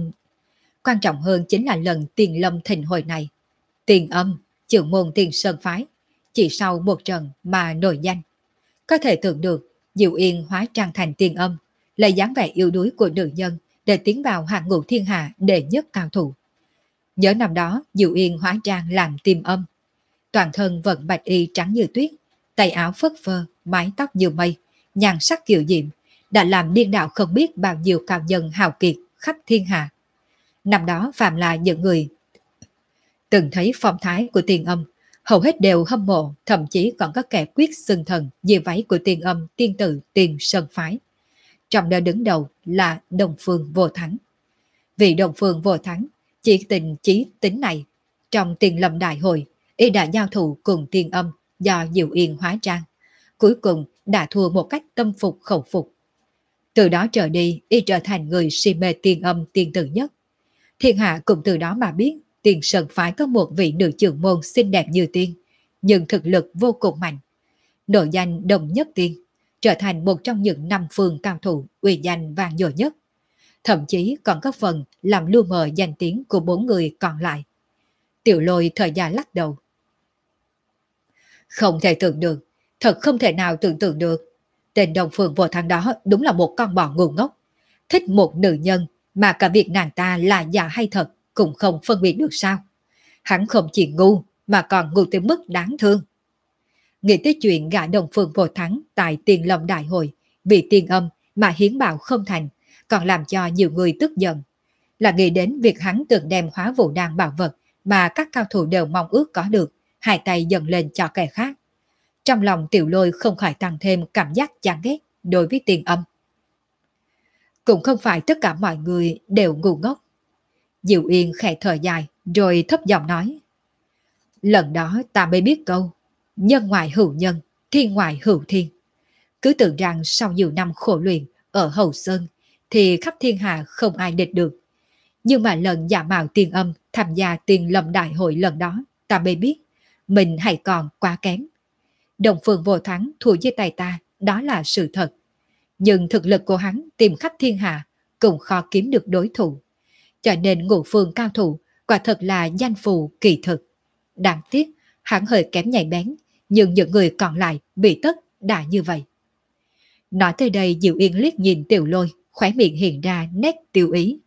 [SPEAKER 1] Tiền Lâm Thịnh Hội này. Tiền Âm, trưởng môn Tiền Sơn phái, chỉ sau một trận mà nổi danh. Có thể tưởng được Diệu Yên hóa trang thành Tiền Âm, lấy dáng vẻ yếu đuối của nữ nhân để tiến vào hạng ngũ thiên hạ đệ nhất cao thủ. Nhớ năm đó Diệu Yên hóa trang làm Tiền Âm, toàn thân vận bạch y trắng như tuyết, tay áo phất phơ, mái tóc như mây, nhan sắc kiều diễm, đã làm điên đạo không biết bao nhiêu cao nhân hào kiệt khắp thiên hạ. Năm đó phạm là những người từng thấy phong thái của Tiền Âm, hầu hết đều hâm mộ, thậm chí còn có kẻ quyết xưng thần về váy của Tiền Âm tiên tử Tiền Sơn phái. Trong đó đứng đầu là Đồng Phương Vô Thắng. Vì Đồng Phương Vô Thắng chỉ tình chí tính này, trong Tiền Lâm Đại Hội, y đã giao thủ cùng Tiền Âm do Diệu Yên hóa trang, cuối cùng đã thua một cách tâm phục khẩu phục. Từ đó trở đi, y trở thành người si mê Tiền Âm tiên tử nhất. Thiên hạ cũng từ đó mà biết Tiền Sơn phái có một vị nữ trưởng môn xinh đẹp như tiên, nhưng thực lực vô cùng mạnh. Nổi danh Đồng Nhất Tiên, trở thành một trong những năm phương cao thủ uy danh vang dội nhất. Thậm chí còn có phần làm lu mờ danh tiếng của 4 người còn lại. Tiểu Lôi thời gian lắc đầu. Không thể tưởng được, thật không thể nào tưởng tượng được. Tên Đồng Phương Vô Thắng đó đúng là một con bò ngu ngốc. Thích một nữ nhân mà cả việc nàng ta là giả hay thật cũng không phân biệt được sao. Hắn không chỉ ngu mà còn ngu tới mức đáng thương. Nghĩ tới chuyện gã Đồng Phương Vô Thắng tại Tiền Lâm Đại Hội vì Tiền Âm mà hiến bảo không thành, còn làm cho nhiều người tức giận. Là nghĩ đến việc hắn từng đem hóa vũ đan bảo vật mà các cao thủ đều mong ước có được, hai tay dần lên cho kẻ khác. Trong lòng Tiểu Lôi không khỏi tăng thêm cảm giác chán ghét đối với Tiền Âm. Cũng không phải tất cả mọi người đều ngu ngốc. Diệu Yên khẽ thở dài rồi thấp giọng nói. Lần đó ta mới biết câu nhân ngoại hữu nhân, thiên ngoại hữu thiên. Cứ tưởng rằng sau nhiều năm khổ luyện ở Hậu Sơn thì khắp thiên hạ không ai địch được. Nhưng mà lần giả mạo tiên âm tham gia tiền lâm đại hội lần đó, ta mới biết mình hay còn quá kém. Đồng Phương Vô Thắng thua với tay ta, đó là sự thật. Nhưng thực lực của hắn tìm khắp thiên hạ cũng khó kiếm được đối thủ. Cho nên Ngũ Phương cao thủ quả thật là danh phù kỳ thực. Đáng tiếc, hắn hơi kém nhạy bén, nhưng những người còn lại bị tất đã như vậy. Nói tới đây Diệu Yên liếc nhìn Tiểu Lôi, khóe miệng hiện ra nét tiêu ý.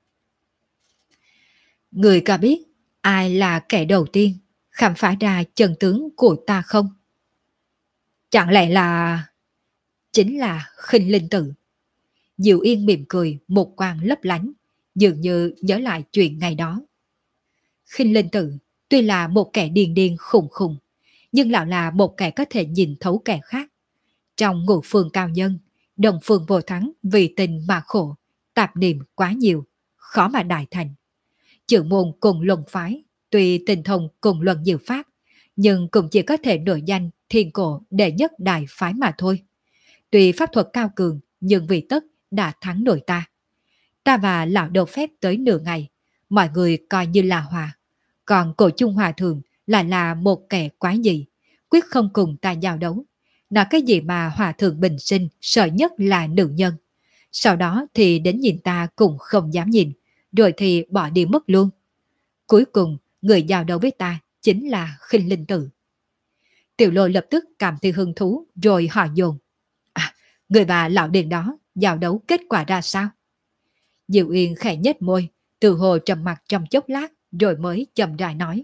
[SPEAKER 1] Người có biết ai là kẻ đầu tiên khám phá ra chân tướng của ta không? Chẳng lẽ là... Chính là Khinh Linh Tự. Diệu Yên mỉm cười, một quang lấp lánh, dường như nhớ lại chuyện ngày đó. Khinh Linh Tự tuy là một kẻ điên điên khùng khùng, nhưng lão là một kẻ có thể nhìn thấu kẻ khác. Trong Ngũ Phương cao nhân, Đồng Phương Vô Thắng vì tình mà khổ, tạp niệm quá nhiều, khó mà đại thành. Chữ môn cùng luận phái, tuy tình thông cùng luận nhiều pháp, nhưng cũng chỉ có thể nổi danh thiên cổ đệ nhất đại phái mà thôi. Tuy pháp thuật cao cường, nhưng vì tất đã thắng nổi ta. Ta và lão đầu phép tới nửa ngày, mọi người coi như là hòa. Còn cổ chung hòa thượng là một kẻ quái dị, quyết không cùng ta giao đấu. Nói cái gì mà hòa thượng bình sinh sợ nhất là nữ nhân. Sau đó thì đến nhìn ta cũng không dám nhìn, rồi thì bỏ đi mất luôn. Cuối cùng, người giao đấu với ta chính là Khinh Linh Tự. Tiểu Lôi lập tức cảm thấy hứng thú rồi hỏi dồn. À, người và lão điền đó giao đấu kết quả ra sao? Diệu Yên khẽ nhếch môi, từ hồ trầm mặt trong chốc lát rồi mới chậm rãi nói.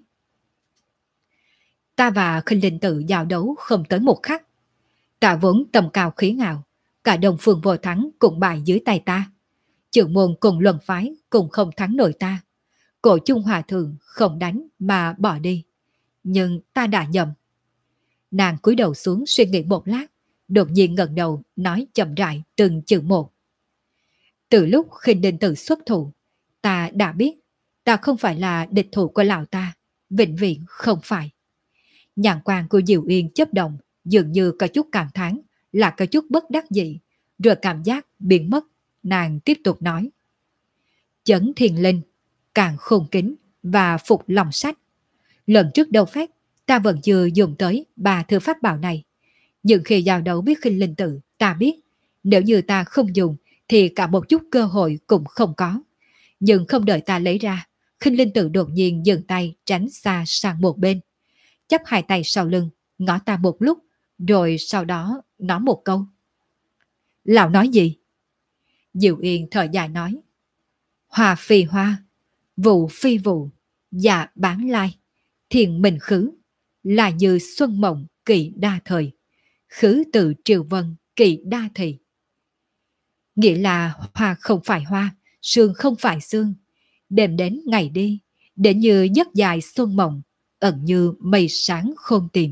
[SPEAKER 1] Ta và Khinh Linh Tự giao đấu không tới một khắc. Ta vốn tầm cao khí ngạo, cả Đồng Phương Vô Thắng cũng bại dưới tay ta. Trưởng môn cùng luận phái cũng không thắng nổi ta. Cổ chung hòa thượng không đánh mà bỏ đi. Nhưng ta đã nhầm. Nàng cúi đầu xuống suy nghĩ một lát, đột nhiên ngẩng đầu nói chậm rãi từng chữ một. Từ lúc Khinh Linh Tự xuất thủ, ta đã biết ta không phải là địch thủ của lão ta, vĩnh viễn không phải. Nhãn quan của Diệu Yên chớp động, dường như có chút cảm thán, là có chút bất đắc dĩ, rồi cảm giác biến mất, nàng tiếp tục nói. Chấn Thiên Linh, càng khôn kính và phục lòng sách. Lần trước đâu phát, ta vẫn chưa dùng tới 3 thư pháp bảo này. Nhưng khi giao đấu với Khinh Linh Tự, ta biết, nếu như ta không dùng, thì cả một chút cơ hội cũng không có. Nhưng không đợi ta lấy ra, Khinh Linh Tự đột nhiên dừng tay tránh xa sang một bên. Chắp hai tay sau lưng, ngó ta một lúc, rồi sau đó nói một câu. Lão nói gì? Diệu Yên thở dài nói. Hoa phi hoa, vụ phi vụ, dạ bán lai, thiền mình khứ, là như xuân mộng kỳ đa thời, khứ từ triều vân kỳ đa thị. Nghĩa là hoa không phải hoa, sương không phải sương, đêm đến ngày đi, để như giấc dài xuân mộng, ẩn như mây sáng khôn tìm.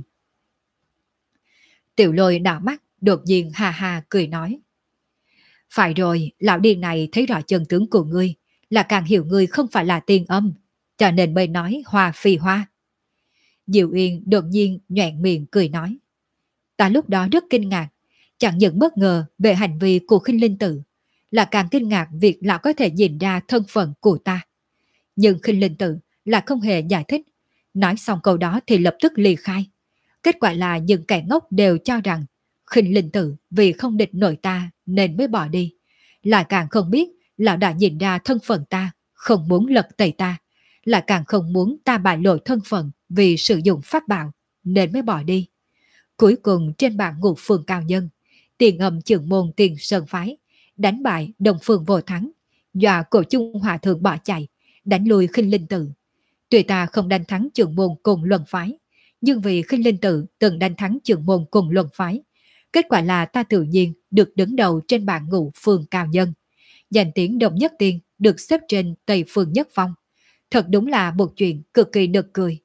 [SPEAKER 1] Tiểu Lôi đảo mắt, đột nhiên hà hà cười nói. Phải rồi, lão điên này thấy rõ chân tướng của ngươi, là càng hiểu ngươi không phải là tiên âm, cho nên mới nói hoa phi hoa. Diệu Yên đột nhiên nhoẻn miệng cười nói. Ta lúc đó rất kinh ngạc, chẳng những bất ngờ về hành vi của Khinh Linh Tự, là càng kinh ngạc việc lão có thể nhìn ra thân phận của ta. Nhưng Khinh Linh Tự là không hề giải thích, nói xong câu đó thì lập tức ly khai. Kết quả là những kẻ ngốc đều cho rằng Khinh Linh Tự vì không địch nổi ta nên mới bỏ đi. Lại càng không biết lão đã nhìn ra thân phận ta, không muốn lật tẩy ta. Lại càng không muốn ta bại lộ thân phận vì sử dụng pháp bảo nên mới bỏ đi. Cuối cùng trên bảng Ngũ Phương cao nhân, Tiền Âm trưởng môn Tiền Sơn phái đánh bại Đồng Phương Vô Thắng, dọa cổ chung hòa thượng bỏ chạy, đánh lui Khinh Linh Tự. Tuy ta không đánh thắng trưởng môn cùng luân phái, nhưng vì Khinh Linh Tự từng đánh thắng trưởng môn cùng luân phái, kết quả là ta tự nhiên được đứng đầu trên bảng Ngũ Phương cao nhân. Danh tiếng Đồng Nhất Tiên được xếp trên Tây Phương Nhất Phong. Thật đúng là một chuyện cực kỳ nực cười.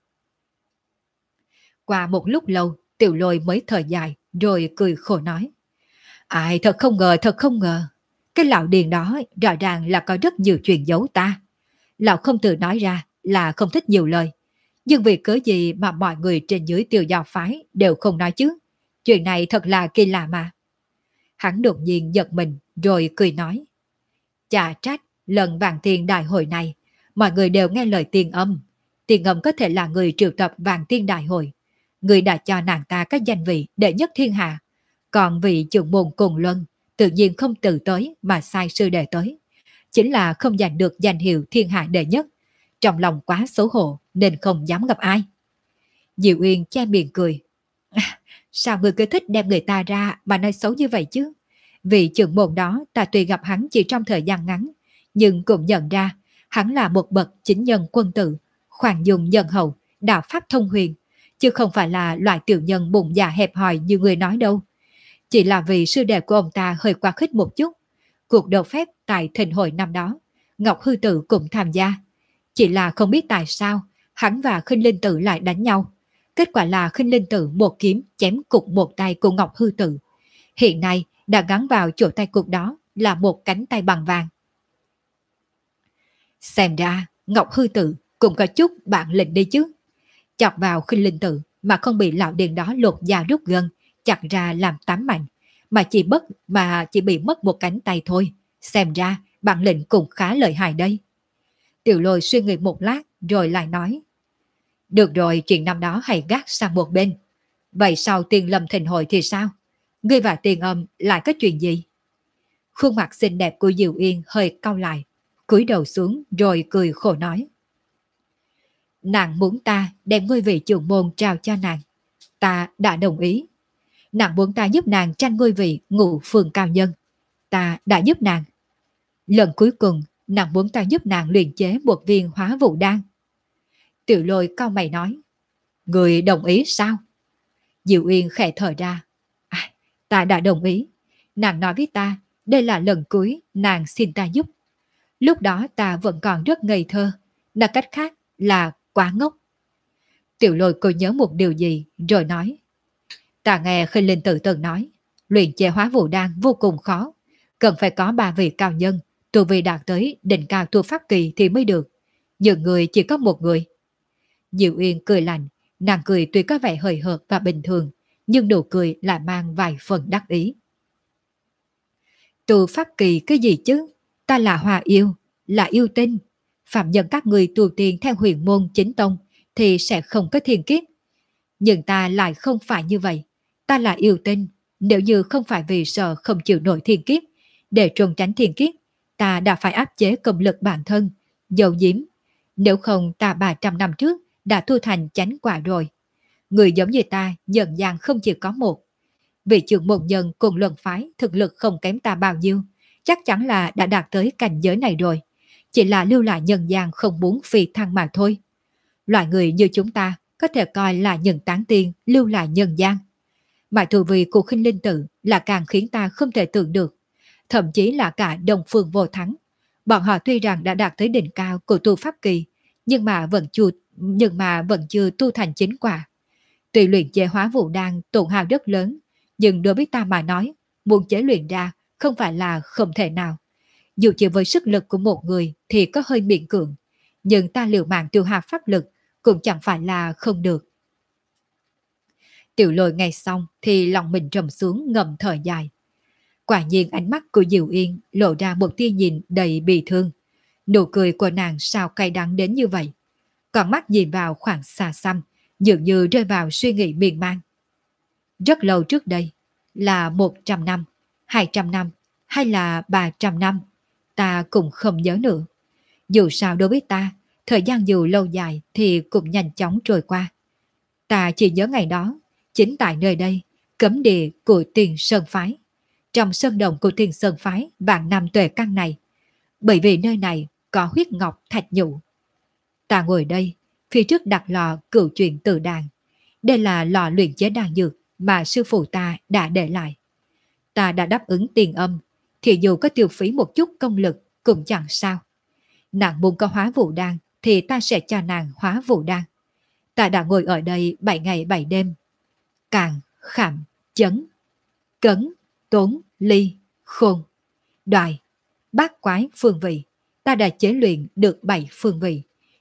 [SPEAKER 1] Qua một lúc lâu, Tiểu Lôi mới thở dài rồi cười khổ nói. Ai, thật không ngờ, thật không ngờ. Cái lão điền đó rõ ràng là có rất nhiều chuyện giấu ta. Lão không tự nói ra là không thích nhiều lời. Nhưng vì cớ gì mà mọi người trên dưới Tiêu Giao phái đều không nói chứ? Chuyện này thật là kỳ lạ mà. Hắn đột nhiên giật mình rồi cười nói. Chà trách, lần Vạn Tiên đại hội này, mọi người đều nghe lời Tiên Âm. Tiên Âm có thể là người triệu tập Vạn Tiên đại hội. Người đã cho nàng ta các danh vị đệ nhất thiên hạ. Còn vị trưởng môn Cùng Luân tự nhiên không tự tới mà sai sư đệ tới. Chính là không giành được danh hiệu thiên hạ đệ nhất. Trong lòng quá xấu hổ nên không dám gặp ai. Diệu Uyên che miệng cười. Sao người cứ thích đem người ta ra mà nói xấu như vậy chứ? Vị trưởng môn đó ta tuy gặp hắn chỉ trong thời gian ngắn, nhưng cũng nhận ra hắn là một bậc chính nhân quân tử, khoan dung nhân hậu, đạo pháp thông huyền, chứ không phải là loại tiểu nhân bụng dạ hẹp hòi như người nói đâu. Chỉ là vì sư đệ của ông ta hơi quá khích một chút. Cuộc đấu phép tại thịnh hội năm đó, Ngọc Hư Tử cũng tham gia. Chỉ là không biết tại sao hắn và Khinh Linh Tử lại đánh nhau. Kết quả là Khinh Linh Tử một kiếm chém cục một tay của Ngọc Hư Tử. Hiện nay đã gắn vào chỗ tay cục đó là một cánh tay bằng vàng. Xem ra Ngọc Hư Tử cũng có chút bản lĩnh đi chứ. Chọc vào Khinh Linh Tử mà không bị lão điền đó lột da rút gân, chặt ra làm 8 mảnh, mà chỉ bị mất một cánh tay thôi. Xem ra bản lĩnh cũng khá lợi hại đây. Tiểu Lôi suy nghĩ một lát rồi lại nói. Được rồi, chuyện năm đó hãy gác sang một bên. Vậy sau Tiên Lâm thịnh hội thì sao? Ngươi và Tiên Âm lại có chuyện gì? Khuôn mặt xinh đẹp của Diệu Yên hơi cau lại, cúi đầu xuống rồi cười khổ nói. Nàng muốn ta đem ngôi vị trưởng môn trao cho nàng. Ta đã đồng ý. Nàng muốn ta giúp nàng tranh ngôi vị ngũ phường cao nhân. Ta đã giúp nàng. Lần cuối cùng, nàng muốn ta giúp nàng luyện chế một viên hóa vũ đan. Tiểu Lôi cau mày nói. Người đồng ý sao? Diệu Yên khẽ thở ra. Ta đã đồng ý. Nàng nói với ta, đây là lần cuối nàng xin ta giúp. Lúc đó ta vẫn còn rất ngây thơ. Nói cách khác là quá ngốc. Tiểu Lôi cô nhớ một điều gì rồi nói. Ta nghe Khinh Linh Tử từng nói, luyện chế hóa vũ đan vô cùng khó. Cần phải có 3 vị cao nhân, tu vi đạt tới đỉnh cao tu pháp kỳ thì mới được. Nhưng người chỉ có một người. Diệu Uyên cười lạnh, nàng cười tuy có vẻ hời hợt và bình thường, nhưng nụ cười lại mang vài phần đắc ý. Tu pháp kỳ cái gì chứ? Ta là hòa yêu, là yêu tinh. Phạm nhân các người tu tiên theo huyền môn chính tông thì sẽ không có thiên kiếp. Nhưng ta lại không phải như vậy. Ta là yêu tinh. Nếu như không phải vì sợ không chịu nổi thiên kiếp, để trốn tránh thiên kiếp, ta đã phải áp chế công lực bản thân, dầu diếm. Nếu không ta 300 năm trước đã thu thành chánh quả rồi. Người giống như ta nhân gian không chỉ có một. Vị trưởng môn nhân cùng luận phái thực lực không kém ta bao nhiêu, chắc chắn là đã đạt tới cảnh giới này rồi. Chỉ là lưu lại nhân gian không muốn phi thăng mà thôi. Loại người như chúng ta có thể coi là những tán tiên lưu lại nhân gian. Mà thù vị của Khinh Linh Tử là càng khiến ta không thể tưởng được. Thậm chí là cả Đông Phương Vô Thắng. Bọn họ tuy rằng đã đạt tới đỉnh cao của tu pháp kỳ, nhưng mà vẫn chưa tu thành chính quả. Tuy luyện chế hóa vũ đan tổn hao rất lớn, nhưng đối với ta mà nói, muốn chế luyện ra không phải là không thể nào. Dù chỉ với sức lực của một người thì có hơi miễn cưỡng, nhưng ta liều mạng tiêu hao pháp lực cũng chẳng phải là không được. Tiểu Lôi nghe xong thì lòng mình trầm xuống ngầm thở dài. Quả nhiên ánh mắt của Diệu Yên lộ ra một tia nhìn đầy bi thương. Nụ cười của nàng sao cay đắng đến như vậy. Còn mắt nhìn vào khoảng xa xăm, dường như rơi vào suy nghĩ miên man. Rất lâu trước đây, là 100 năm, 200 năm hay là 300 năm, ta cũng không nhớ nữa. Dù sao đối với ta, thời gian dù lâu dài thì cũng nhanh chóng trôi qua. Ta chỉ nhớ ngày đó, chính tại nơi đây, cấm địa của Tiền Sơn Phái. Trong sơn động của Tiền Sơn Phái vạn năm tuệ căn này, bởi vì nơi này có huyết ngọc thạch nhũ. Ta ngồi đây, phía trước đặt lò cửu truyền tử đàn. Đây là lò luyện chế đan dược mà sư phụ ta đã để lại. Ta đã đáp ứng Tiền Âm, thì dù có tiêu phí một chút công lực cũng chẳng sao. Nàng muốn có hóa vũ đan thì ta sẽ cho nàng hóa vũ đan. Ta đã ngồi ở đây 7 ngày 7 đêm. Càng, khảm, chấn, cấn, tốn, ly, khôn, đoài, bát quái phương vị. Ta đã chế luyện được 7 phương vị.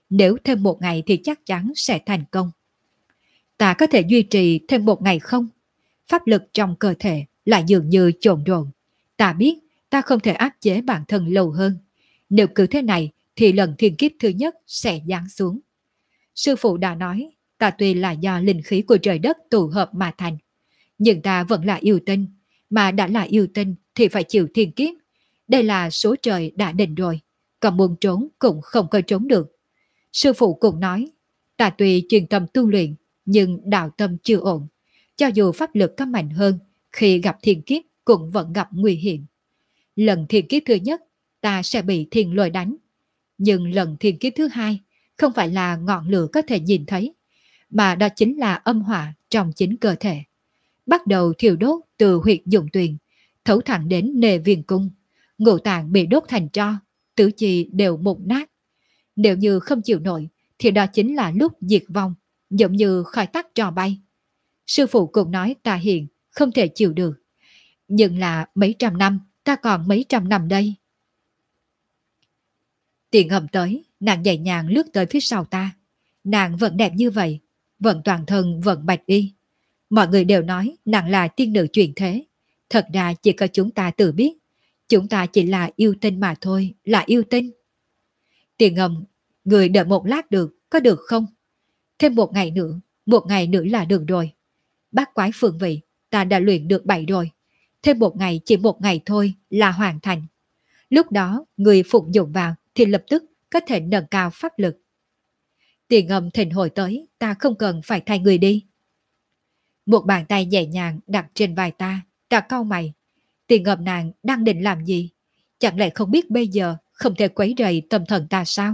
[SPEAKER 1] Nếu thêm một ngày thì chắc chắn sẽ thành công. Ta có thể duy trì thêm một ngày không? Pháp lực trong cơ thể lại dường như chồn rộn. Ta biết ta không thể áp chế bản thân lâu hơn. Nếu cứ thế này thì lần thiên kiếp thứ nhất sẽ giáng xuống. Sư phụ đã nói, ta tuy là do linh khí của trời đất tụ hợp mà thành, nhưng ta vẫn là yêu tinh, mà đã là yêu tinh thì phải chịu thiên kiếp. Đây là số trời đã định rồi, còn muốn trốn cũng không có trốn được. Sư phụ cũng nói, ta tuy chuyên tâm tu luyện, nhưng đạo tâm chưa ổn. Cho dù pháp lực có mạnh hơn, khi gặp thiên kiếp cũng vẫn gặp nguy hiểm. Lần thiên kiếp thứ nhất, ta sẽ bị thiên lôi đánh. Nhưng lần thiên kiếp thứ hai, không phải là ngọn lửa có thể nhìn thấy, mà đó chính là âm hỏa trong chính cơ thể. Bắt đầu thiêu đốt từ huyệt dụng tuyền, thấu thẳng đến nề viền cung. Ngũ tạng bị đốt thành tro, tứ chi đều mục nát. Nếu như không chịu nổi, thì đó chính là lúc diệt vong, giống như khói tắt trò bay. Sư phụ cũng nói ta hiện không thể chịu được. Nhưng là mấy trăm năm, ta còn mấy trăm năm đây. Tiền Ngầm tới, nàng nhẹ nhàng lướt tới phía sau ta. Nàng vẫn đẹp như vậy, vẫn toàn thân vẫn bạch y. Mọi người đều nói nàng là tiên nữ truyền thế. Thật ra chỉ có chúng ta tự biết. Chúng ta chỉ là yêu tinh mà thôi, là yêu tinh. Tiền Ngầm, người đợi một lát được, có được không? Thêm một ngày nữa là được rồi. Bát quái phương vị, ta đã luyện được 7 rồi. Thêm một ngày, chỉ một ngày thôi là hoàn thành. Lúc đó, người phục dụng vào thì lập tức có thể nâng cao pháp lực. Tiền Ngầm thịnh hồi tới, ta không cần phải thay người đi. Một bàn tay nhẹ nhàng đặt trên vai ta, ta cau mày. Tiền Ngầm nàng đang định làm gì? Chẳng lẽ không biết bây giờ không thể quấy rầy tâm thần ta sao?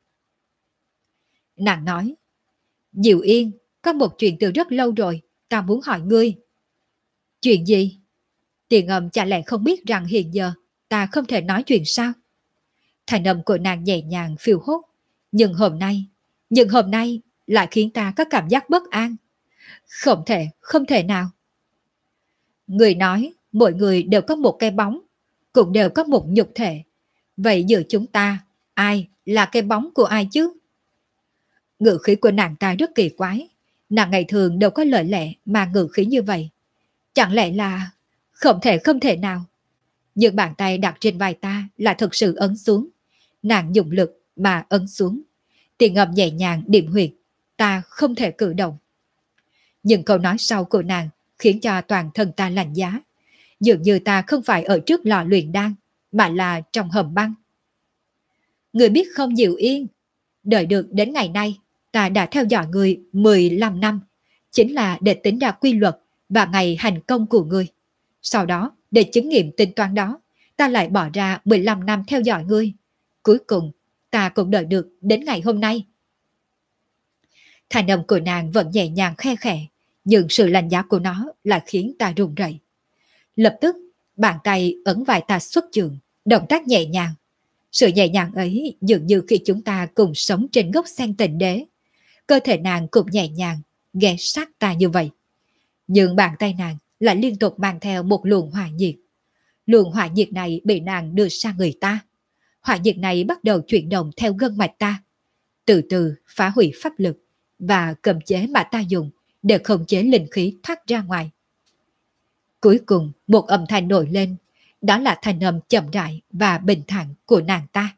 [SPEAKER 1] Nàng nói, Diệu Yên, có một chuyện từ rất lâu rồi, ta muốn hỏi ngươi. Chuyện gì? Tiền Ngầm chả lẽ không biết rằng hiện giờ ta không thể nói chuyện sao? Thành âm của nàng nhẹ nhàng phiêu hốt, nhưng hôm nay lại khiến ta có cảm giác bất an. Không thể nào. Người nói, mỗi người đều có một cái bóng, cũng đều có một nhục thể. Vậy giữa chúng ta, ai là cái bóng của ai chứ? Ngữ khí của nàng ta rất kỳ quái. Nàng ngày thường đâu có lời lẽ mà ngữ khí như vậy. Chẳng lẽ là... không thể nào. Nhưng bàn tay đặt trên vai ta là thực sự ấn xuống. Nàng dùng lực mà ấn xuống. Tiền Ngầm nhẹ nhàng điểm huyệt. Ta không thể cử động. Nhưng câu nói sau của nàng khiến cho toàn thân ta lạnh giá. Dường như ta không phải ở trước lò luyện đan, mà là trong hầm băng. Người biết không Diệu Yên, đợi được đến ngày nay, ta đã theo dõi người 15 năm, chính là để tính ra quy luật và ngày hành công của người. Sau đó, để chứng nghiệm tính toán đó, ta lại bỏ ra 15 năm theo dõi ngươi. Cuối cùng, ta cũng đợi được đến ngày hôm nay. Thành âm của nàng vẫn nhẹ nhàng khe khẽ, nhưng sự lạnh giá của nó lại khiến ta run rẩy. Lập tức, bàn tay ấn vai ta xuất trường, động tác nhẹ nhàng. Sự nhẹ nhàng ấy dường như khi chúng ta cùng sống trên gốc sen tịnh đế. Cơ thể nàng cũng nhẹ nhàng, ghé sát ta như vậy. Nhưng bàn tay nàng lại liên tục mang theo một luồng hỏa nhiệt. Luồng hỏa nhiệt này bị nàng đưa sang người ta. Hỏa nhiệt này bắt đầu chuyển động theo gân mạch ta, từ từ phá hủy pháp lực và cầm chế mà ta dùng để khống chế linh khí thoát ra ngoài. Cuối cùng một âm thanh nổi lên, đó là thanh âm chậm rãi và bình thản của nàng ta.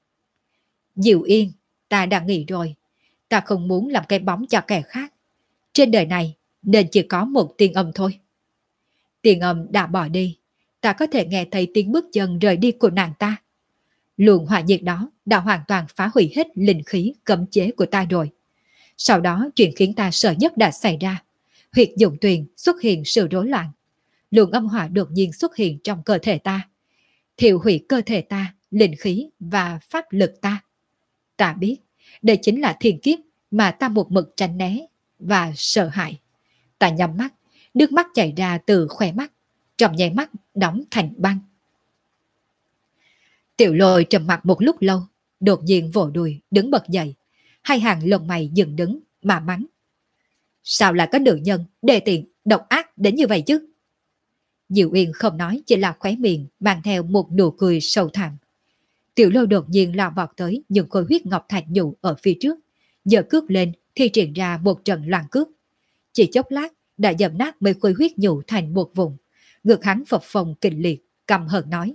[SPEAKER 1] Diệu Yên, ta đã nghĩ rồi, ta không muốn làm cái bóng cho kẻ khác. Trên đời này nên chỉ có một tiên âm thôi. Tiên âm đã bỏ đi, ta có thể nghe thấy tiếng bước chân rời đi của nàng ta. Luồng hỏa nhiệt đó đã hoàn toàn phá hủy hết linh khí cấm chế của ta rồi. Sau đó chuyện khiến ta sợ nhất đã xảy ra. Huyệt dụng tuyền xuất hiện sự rối loạn. Luồng âm hỏa đột nhiên xuất hiện trong cơ thể ta, thiêu hủy cơ thể ta, linh khí và pháp lực ta. Ta biết, đây chính là thiên kiếp mà ta một mực tránh né và sợ hãi. Ta nhắm mắt, nước mắt chảy ra từ khóe mắt, trong nháy mắt đóng thành băng. Tiểu Lôi trầm mặt một lúc lâu, đột nhiên vỗ đùi đứng bật dậy, hai hàng lông mày dựng đứng mà mắng. Sao lại có nữ nhân đề tiện độc ác đến như vậy chứ? Diệu Yên không nói, chỉ là khóe miệng mang theo một nụ cười sâu thẳm. Tiểu Lôi đột nhiên lao vọt tới những khối huyết ngọc thạch nhũ ở phía trước, giờ cước lên thì triển ra một trận loạn cước. Chỉ chốc lát đã dầm nát mấy khối huyết nhũ thành một vùng. Ngực hắn phập phồng kịch liệt, căm hờn nói: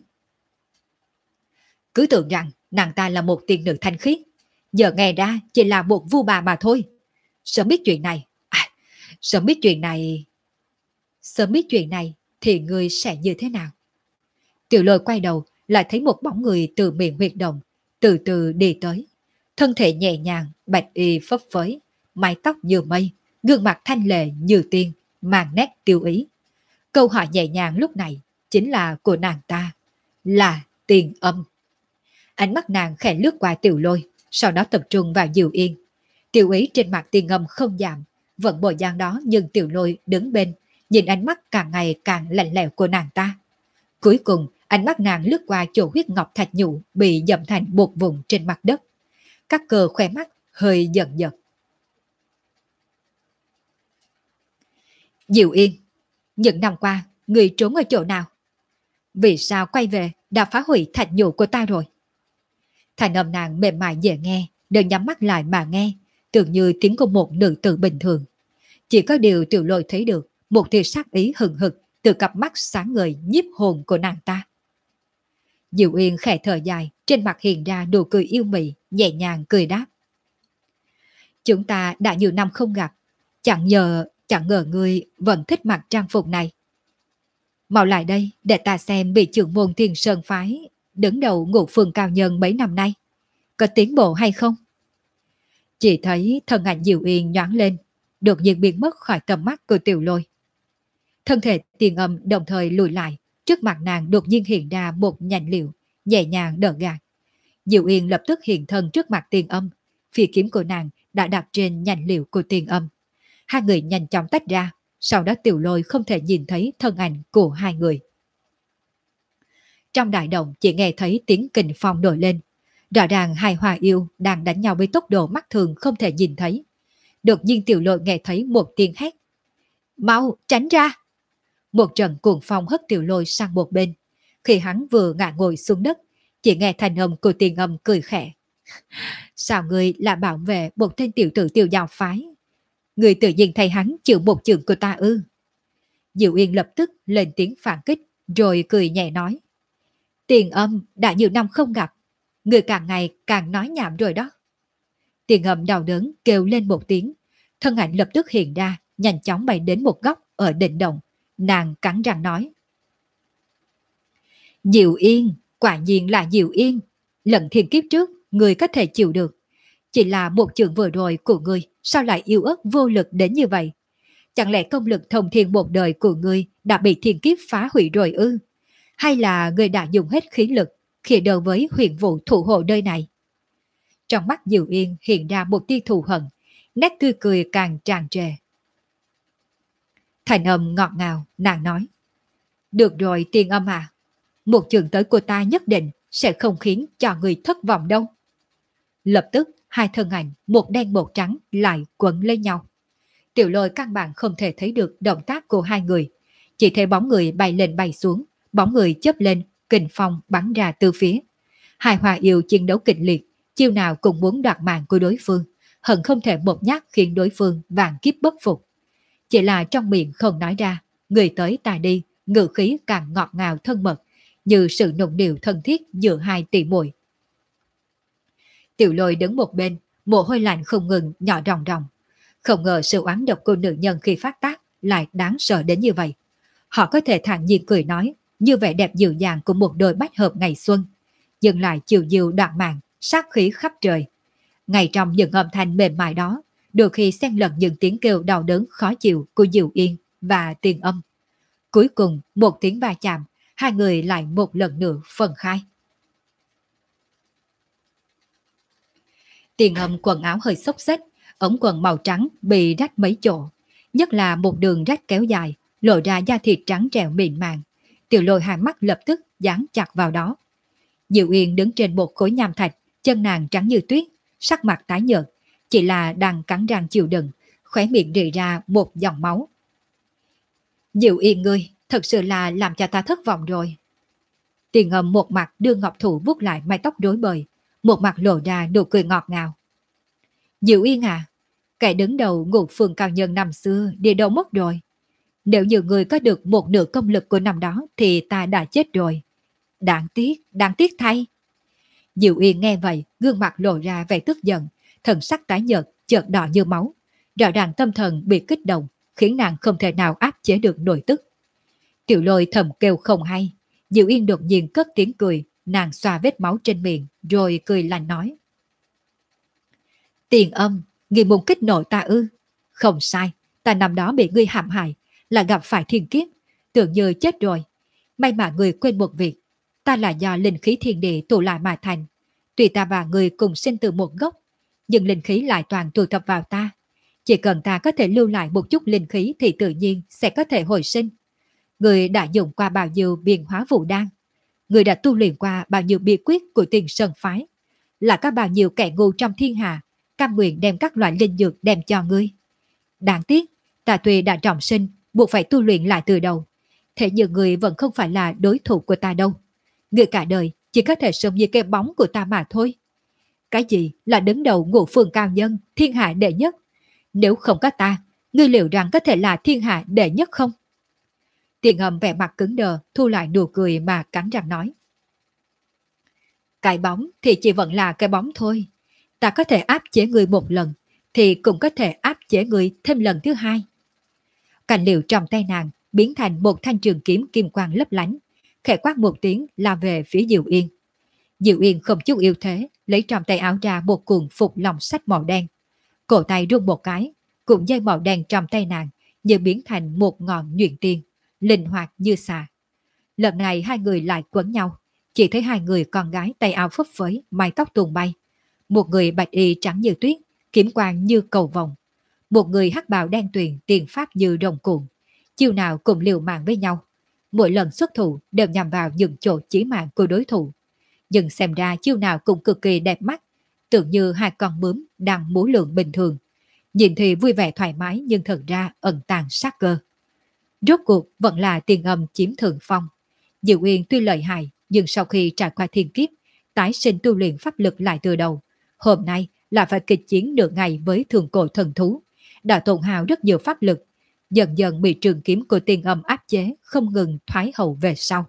[SPEAKER 1] cứ tưởng rằng nàng ta là một tiên nữ thanh khiết, giờ nghe ra chỉ là một vu bà mà thôi. Sớm biết chuyện này, sớm biết chuyện này, sớm biết chuyện này thì ngươi sẽ như thế nào? Tiểu Lôi quay đầu lại thấy một bóng người từ miệng huyệt động từ từ đi tới, thân thể nhẹ nhàng, bạch y phấp phới, mái tóc như mây, gương mặt thanh lệ như tiên, mang nét tiêu ý. Câu hỏi nhẹ nhàng lúc này chính là của nàng ta, là Tiền Âm. Ánh mắt nàng khẽ lướt qua Tiểu Lôi, sau đó tập trung vào Diệu Yên. Tiêu ý trên mặt Tiền Âm không giảm, vẫn bộ dáng đó, nhưng Tiểu Lôi đứng bên, nhìn ánh mắt càng ngày càng lạnh lẽo của nàng ta. Cuối cùng, ánh mắt nàng lướt qua chỗ huyết ngọc thạch nhũ bị dậm thành một vùng trên mặt đất. Các cơ khóe mắt hơi giật giật. Diệu Yên, những năm qua, người trốn ở chỗ nào? Vì sao quay về đã phá hủy thạch nhũ của ta rồi? Thành âm nàng mềm mại dễ nghe, đừng nhắm mắt lại mà nghe, tưởng như tiếng của một nữ tử bình thường. Chỉ có điều Tiểu Lôi thấy được một tia sát ý hừng hực từ cặp mắt sáng ngời nhiếp hồn của nàng ta. Diệu Yên khẽ thở dài, trên mặt hiện ra nụ cười yêu mị, nhẹ nhàng cười đáp: chúng ta đã nhiều năm không gặp, chẳng ngờ ngươi vẫn thích mặc trang phục này. Mau lại đây để ta xem bị trưởng môn Thiên Sơn phái đứng đầu ngũ phường cao nhân mấy năm nay có tiến bộ hay không. Chỉ thấy thân ảnh Diệu Yên nhoáng lên, đột nhiên biến mất khỏi tầm mắt của Tiểu Lôi. Thân thể Tiền Âm đồng thời lùi lại, trước mặt nàng đột nhiên hiện ra một nhành liệu, nhẹ nhàng đỡ gạt. Diệu Yên lập tức hiện thân trước mặt Tiền Âm, phi kiếm của nàng đã đặt trên nhành liệu của Tiền Âm. Hai người nhanh chóng tách ra, sau đó Tiểu Lôi không thể nhìn thấy thân ảnh của hai người. Trong đại động chỉ nghe thấy tiếng kình phong nổi lên, rõ ràng hai hòa yêu đang đánh nhau với tốc độ mắt thường không thể nhìn thấy. Đột nhiên Tiểu Lôi nghe thấy một tiếng hét: mau tránh ra! Một trận cuồng phong hất Tiểu Lôi sang một bên. Khi hắn vừa ngã ngồi xuống đất, chỉ nghe thanh âm của Tiền Âm cười khẽ: sao ngươi lại bảo vệ một tên tiểu tử Tiêu giáo phái? Ngươi tự nhiên thay hắn chịu một chưởng của ta ư? Diệu Yên lập tức lên tiếng phản kích, rồi cười nhẹ nói: Tiền Âm, đã nhiều năm không gặp, ngươi càng ngày càng nói nhảm rồi đó. Tiền Âm đau đớn kêu lên một tiếng, thân ảnh lập tức hiện ra, nhanh chóng bay đến một góc ở đỉnh động. Nàng cắn răng nói: Diệu Yên, quả nhiên là Diệu Yên. Lần thiên kiếp trước, ngươi có thể chịu được. Chỉ là một chưởng vừa rồi của ngươi, sao lại yếu ớt vô lực đến như vậy? Chẳng lẽ công lực thông thiên một đời của ngươi đã bị thiên kiếp phá hủy rồi ư? Hay là ngươi đã dùng hết khí lực khi đầu với huyền vụ thủ hộ nơi này? Trong mắt Diệu Yên hiện ra một tia thù hận, nét tươi cười càng tràn trề. Thành âm ngọt ngào, nàng nói: được rồi Tiền Âm à, một chưởng tới của ta nhất định sẽ không khiến cho người thất vọng đâu. Lập tức hai thân ảnh, một đen một trắng lại quấn lên nhau. Tiểu Lôi căn bản không thể thấy được động tác của hai người, chỉ thấy bóng người bay lên bay xuống, bóng người chớp lên, kình phong bắn ra từ phía. Hai hòa yêu chiến đấu kịch liệt, chiêu nào cũng muốn đoạt mạng của đối phương, hận không thể một nhát khiến đối phương vạn kiếp bất phục. Chỉ là trong miệng không nói ra, người tới ta đi, ngữ khí càng ngọt ngào thân mật, như sự nồng điệu thân thiết giữa hai tỷ muội. Tiểu Lôi đứng một bên, mồ hôi lạnh không ngừng nhỏ ròng ròng. Không ngờ sự oán độc của nữ nhân khi phát tác lại đáng sợ đến như vậy. Họ có thể thản nhiên cười nói, như vẻ đẹp dịu dàng của một đôi bách hợp ngày xuân, nhưng lại chiều diều đoạn mạng, sát khí khắp trời. Ngay trong những âm thanh mềm mại đó, đôi khi xen lẫn những tiếng kêu đau đớn khó chịu của Diệu Yên và Tiền Âm. Cuối cùng, một tiếng va chạm, hai người lại một lần nữa phân khai. Tiền Âm quần áo hơi xốc xếch, ống quần màu trắng bị rách mấy chỗ, nhất là một đường rách kéo dài, lộ ra da thịt trắng trẻo mịn màng. Tiểu Lôi hai mắt lập tức dán chặt vào đó. Diệu Yên đứng trên một khối nham thạch, chân nàng trắng như tuyết, sắc mặt tái nhợt, chỉ là đang cắn răng chịu đựng, khóe miệng rỉ ra một dòng máu. Diệu Yên ngươi, thật sự là làm cho ta thất vọng rồi. Tiền Âm một mặt đưa ngọc thủ vuốt lại mái tóc rối bời, một mặt lộ ra nụ cười ngọt ngào. Diệu Yên à, kẻ đứng đầu Ngũ Phường cao nhân năm xưa đi đâu mất rồi? Nếu như người có được một nửa công lực của năm đó thì ta đã chết rồi. Đáng tiếc thay. Diệu Yên nghe vậy, gương mặt lộ ra vẻ tức giận, thần sắc tái nhợt, chợt đỏ như máu. Rõ ràng tâm thần bị kích động, khiến nàng không thể nào áp chế được nổi tức. Tiểu Lôi thầm kêu không hay. Diệu Yên đột nhiên cất tiếng cười, nàng xoa vết máu trên miệng, rồi cười lạnh nói. Tiền Âm, ngươi muốn kích nổi ta ư? Không sai, ta năm đó bị ngươi hãm hại, là gặp phải thiên kiếp, tưởng như chết rồi. May mà ngươi quên một việc, ta là do linh khí thiên địa tụ lại mà thành. Tuy ta và ngươi cùng sinh từ một gốc, nhưng linh khí lại toàn tụ tập vào ta. Chỉ cần ta có thể lưu lại một chút linh khí thì tự nhiên sẽ có thể hồi sinh. Ngươi đã dùng qua bao nhiêu biện hóa vũ đan? Ngươi đã tu luyện qua bao nhiêu bí quyết của Tiền Sơn phái? Là có bao nhiêu kẻ ngu trong thiên hạ cam nguyện đem các loại linh dược đem cho ngươi? Đáng tiếc, ta tuy đã trọng sinh, buộc phải tu luyện lại từ đầu. Thế nhưng ngươi vẫn không phải là đối thủ của ta đâu. Ngươi cả đời chỉ có thể sống như cái bóng của ta mà thôi. Cái gì là đứng đầu Ngũ Phường cao nhân, thiên hạ đệ nhất? Nếu không có ta, ngươi liệu rằng có thể là thiên hạ đệ nhất không? Tiền Âm vẻ mặt cứng đờ, thu lại nụ cười mà cắn răng nói. Cái bóng thì chỉ vẫn là cái bóng thôi. Ta có thể áp chế ngươi một lần, thì cũng có thể áp chế ngươi thêm lần thứ hai. Cành liễu trong tay nàng biến thành một thanh trường kiếm kim quang lấp lánh, khẽ quát một tiếng lao về phía Diệu Yên. Diệu Yên không chút yếu thế, lấy trong tay áo ra một cuộn phục lòng sách màu đen. Cổ tay rung một cái, cuộn dây màu đen trong tay nàng như biến thành một ngọn nhuyễn tiên, linh hoạt như xà. Lần này hai người lại quấn nhau, chỉ thấy hai người con gái tay áo phấp phới, mái tóc tung bay. Một người bạch y trắng như tuyết, kiếm quang như cầu vồng. Một người hắc bào đen tuyền, tiền pháp như rồng cuộn. Chiêu nào cùng liều mạng với nhau. Mỗi lần xuất thủ đều nhằm vào những chỗ chí mạng của đối thủ. Nhưng xem ra chiêu nào cũng cực kỳ đẹp mắt, tưởng như hai con bướm đang múa lượn bình thường. Nhìn thì vui vẻ thoải mái nhưng thật ra ẩn tàng sát cơ. Rốt cuộc vẫn là Tiền Âm chiếm thượng phong. Diệu Uyên tuy lợi hại, nhưng sau khi trải qua thiên kiếp, tái sinh tu luyện pháp lực lại từ đầu. Hôm nay là phải kịch chiến nửa ngày với thường cổ thần thú, đã tổn hao rất nhiều pháp lực, dần dần bị trường kiếm của Tiền Âm áp chế, không ngừng thoái hậu về sau.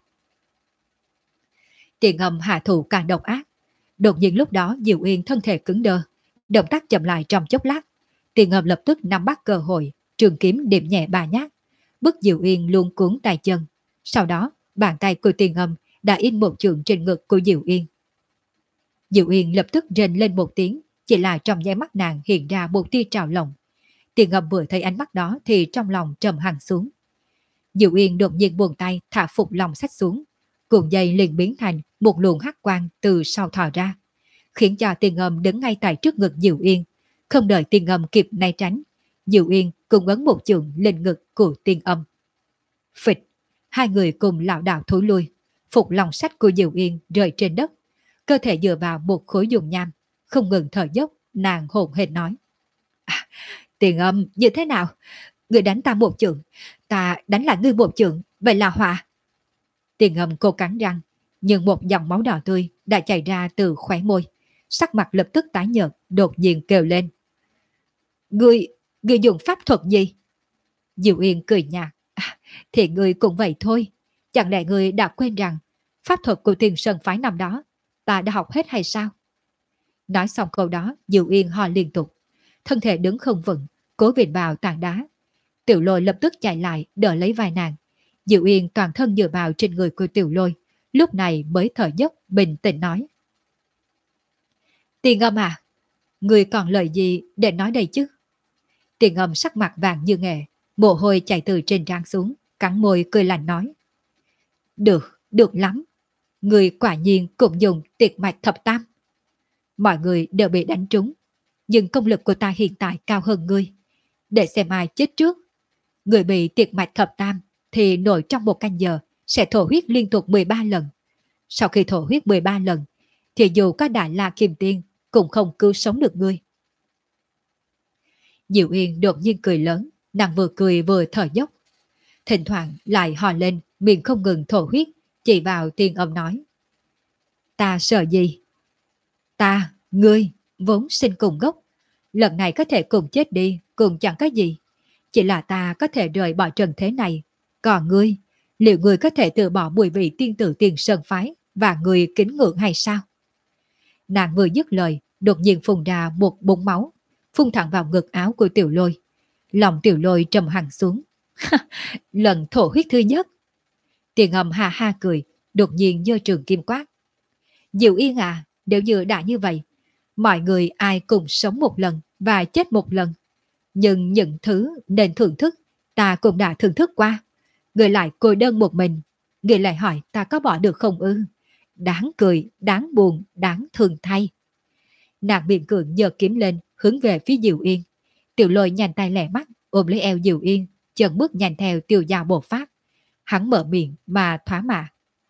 [SPEAKER 1] Tiền Âm hạ thủ càng độc ác. Đột nhiên lúc đó Diệu Uyên thân thể cứng đơ, động tác chậm lại trong chốc lát. Tiền Âm lập tức nắm bắt cơ hội, trường kiếm điểm nhẹ ba nhát, bức Diệu Uyên luôn cuốn tay chân. Sau đó, bàn tay của Tiền Âm đã in một chưởng trên ngực của Diệu Uyên. Diệu Uyên lập tức rên lên một tiếng, chỉ là trong nháy mắt nàng hiện ra một tia trào lòng. Tiền Âm vừa thấy ánh mắt đó thì trong lòng trầm hẳn xuống. Diệu Uyên đột nhiên buông tay thả phục lòng sách xuống, cuộn dây liền biến thành một luồng hắc quang từ sau thò ra, khiến cho Tiền Âm đứng ngay tại trước ngực Diệu Uyên. Không đợi Tiền Âm kịp né tránh, Diệu Uyên cùng ấn một chưởng lên ngực của Tiền Âm. Phịch, hai người cùng lảo đảo thối lui, phục lòng sách của Diệu Uyên rơi trên đất, cơ thể dựa vào một khối dùng nham, không ngừng thở dốc, nàng hổn hển nói. Tiền Âm, như thế nào? Người đánh ta một chưởng, ta đánh lại ngươi một chưởng, vậy là hòa. Tiền Âm cô cắn răng, nhưng một dòng máu đỏ tươi đã chảy ra từ khóe môi, sắc mặt lập tức tái nhợt, đột nhiên kêu lên. Ngươi dùng pháp thuật gì? Diệu Uyên cười nhạt. Thì ngươi cũng vậy thôi, chẳng lẽ ngươi đã quên rằng pháp thuật của Tiền Sơn phái năm đó ta đã học hết hay sao? Nói xong câu đó, Diệu Uyên ho liên tục, thân thể đứng không vững, cố vịn vào tảng đá. Tiểu Lôi lập tức chạy lại đỡ lấy vai nàng. Diệu Uyên toàn thân dựa vào trên người của Tiểu Lôi, lúc này mới thở dốc bình tĩnh nói. Tiền Âm à, ngươi còn lời gì để nói đây chứ? Tiền Âm sắc mặt vàng như nghệ, mồ hôi chảy từ trên trán xuống, cắn môi cười lạnh nói. Được lắm. Ngươi quả nhiên cũng dùng tuyệt mạch thập tam. Mọi người đều bị đánh trúng, nhưng công lực của ta hiện tại cao hơn ngươi. Để xem ai chết trước. Người bị tuyệt mạch thập tam thì nội trong một canh giờ sẽ thổ huyết liên tục 13 lần. Sau khi thổ huyết 13 lần, thì dù có Đại La Kim Tiên cũng không cứu sống được ngươi. Diệu Uyên đột nhiên cười lớn, nàng vừa cười vừa thở dốc. Thỉnh thoảng lại hò lên, miệng không ngừng thổ huyết, chỉ vào Tiên Âm nói. Ta sợ gì? Ta, ngươi, vốn sinh cùng gốc. Lần này có thể cùng chết đi, cùng chẳng có gì. Chỉ là ta có thể rời bỏ trần thế này. Còn ngươi, liệu ngươi có thể từ bỏ mùi vị tiên tử Tiền Sơn Phái và người kính ngưỡng hay sao? Nàng vừa dứt lời, đột nhiên phun ra một búng máu, phun thẳng vào ngực áo của Tiểu Lôi. Lòng Tiểu Lôi trầm hẳn xuống. Lần thổ huyết thứ nhất. Tiền Âm ha ha cười, đột nhiên giơ trường kim quát. Diệu Yên à, nếu như đã như vậy, mọi người ai cùng sống một lần và chết một lần. Nhưng những thứ nên thưởng thức, ta cũng đã thưởng thức qua. Người lại cô đơn một mình, người lại hỏi ta có bỏ được không ư? Đáng cười, đáng buồn, đáng thương thay. Nàng miệng cường giơ kiếm lên, hướng về phía Diệu Yên. Tiểu Lôi nhanh tay lẹ mắt, ôm lấy eo Diệu Yên, chân bước nhanh theo Tiêu Giao bộ pháp. Hắn mở miệng mà thoá mạ.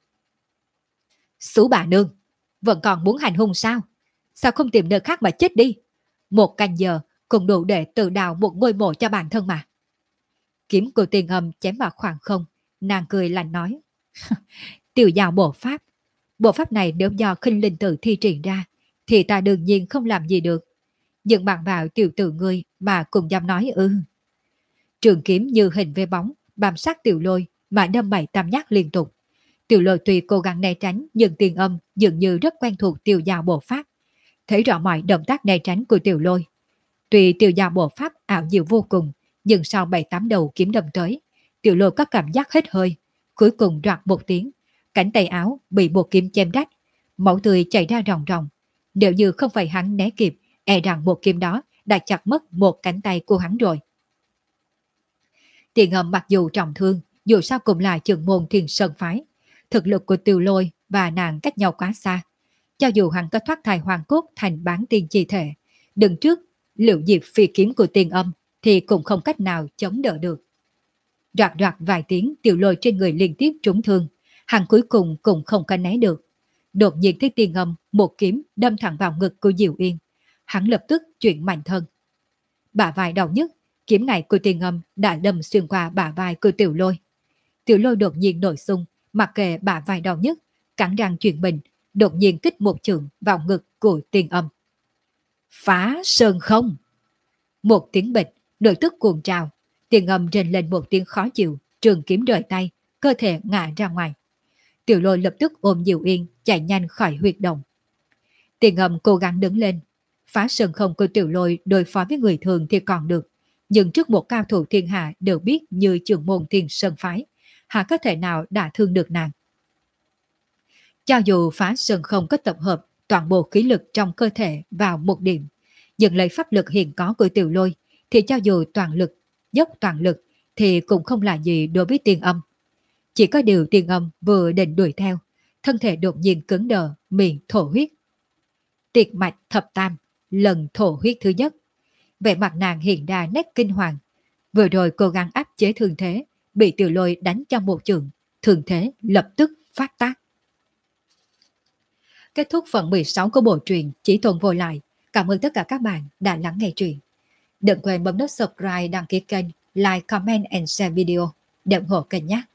[SPEAKER 1] Xú bà nương, vẫn còn muốn hành hung sao? Sao không tìm nơi khác mà chết đi? 1 canh giờ cũng đủ để tự đào một ngôi mộ cho bản thân mà. Kiếm của Tiền Âm chém vào khoảng không, nàng cười lạnh nói. Tiêu Giao bộ pháp này nếu do khinh linh tử thi triển ra, thì ta đương nhiên không làm gì được. Nhưng bạn vào tiểu tử ngươi mà cũng dám nói ư? Trường kiếm như hình với bóng, bám sát Tiểu Lôi mà đâm 7-8 nhát liên tục. Tiểu Lôi tuy cố gắng né tránh, nhưng Tiền Âm dường như rất quen thuộc Tiêu Giao bộ pháp, thấy rõ mọi động tác né tránh của Tiểu Lôi. Tuy Tiêu Giao bộ pháp ảo diệu vô cùng, nhưng sau 7-8 đầu kiếm đâm tới, Tiểu Lôi có cảm giác hết hơi, cuối cùng đoạt một tiếng, cánh tay áo bị một kiếm chém rách, máu tươi chảy ra ròng ròng. Nếu như không phải hắn né kịp, e rằng một kiếm đó đã chặt mất một cánh tay của hắn rồi. Tiền Âm mặc dù trọng thương, dù sao cũng là trưởng môn Thiên Sơn phái, thực lực của Tiểu Lôi và nàng cách nhau quá xa. Cho dù hắn có thoát thai hoàng cốt thành bán tiên chi thể, đứng trước liệu diệp phi kiếm của Tiền Âm thì cũng không cách nào chống đỡ được. Đoạt đoạt vài tiếng, Tiểu Lôi trên người liên tiếp trúng thương, hắn cuối cùng cũng không có né được. Đột nhiên thấy Tiền Âm một kiếm đâm thẳng vào ngực của Diệu Yên, hắn lập tức chuyển mạnh thân. Bả vai đau nhức, kiếm này của Tiền Âm đã đâm xuyên qua bả vai của Tiểu Lôi. Tiểu Lôi đột nhiên nổi xung, mặc kệ bả vai đau nhức, cắn răng chuyển mình, đột nhiên kích một chưởng vào ngực của Tiền Âm. Phá sơn không! Một tiếng bịch, nội tức cuồng trào, Tiền Âm rên lên một tiếng khó chịu, trường kiếm rời tay, cơ thể ngã ra ngoài. Tiểu Lôi lập tức ôm Diệu Yên chạy nhanh khỏi huyệt động. Tiền Âm cố gắng đứng lên. Phá sơn không của Tiểu Lôi đối phó với người thường thì còn được, nhưng trước một cao thủ thiên hạ đều biết như trưởng môn Thiên Sơn phái, hạ có thể nào đả thương được nàng. Cho dù phá sơn không có tập hợp toàn bộ khí lực trong cơ thể vào một điểm, nhưng lấy pháp lực hiện có của Tiểu Lôi thì cho dù toàn lực, dốc toàn lực thì cũng không là gì đối với Tiền Âm. Chỉ có điều Tiền Âm vừa định đuổi theo, thân thể đột nhiên cứng đờ, miệng thổ huyết. Tiệt mạch thập tam, lần thổ huyết thứ nhất. Vẻ mặt nàng hiện ra nét kinh hoàng. Vừa rồi cố gắng áp chế thương thế, bị Tiểu Lôi đánh cho một chưởng, thương thế lập tức phát tác. Kết thúc phần 16 của bộ truyện Chỉ Thuần Vô Lại. Cảm ơn tất cả các bạn đã lắng nghe truyện. Đừng quên bấm nút subscribe, đăng ký kênh, like, comment and share video để ủng hộ kênh nhé.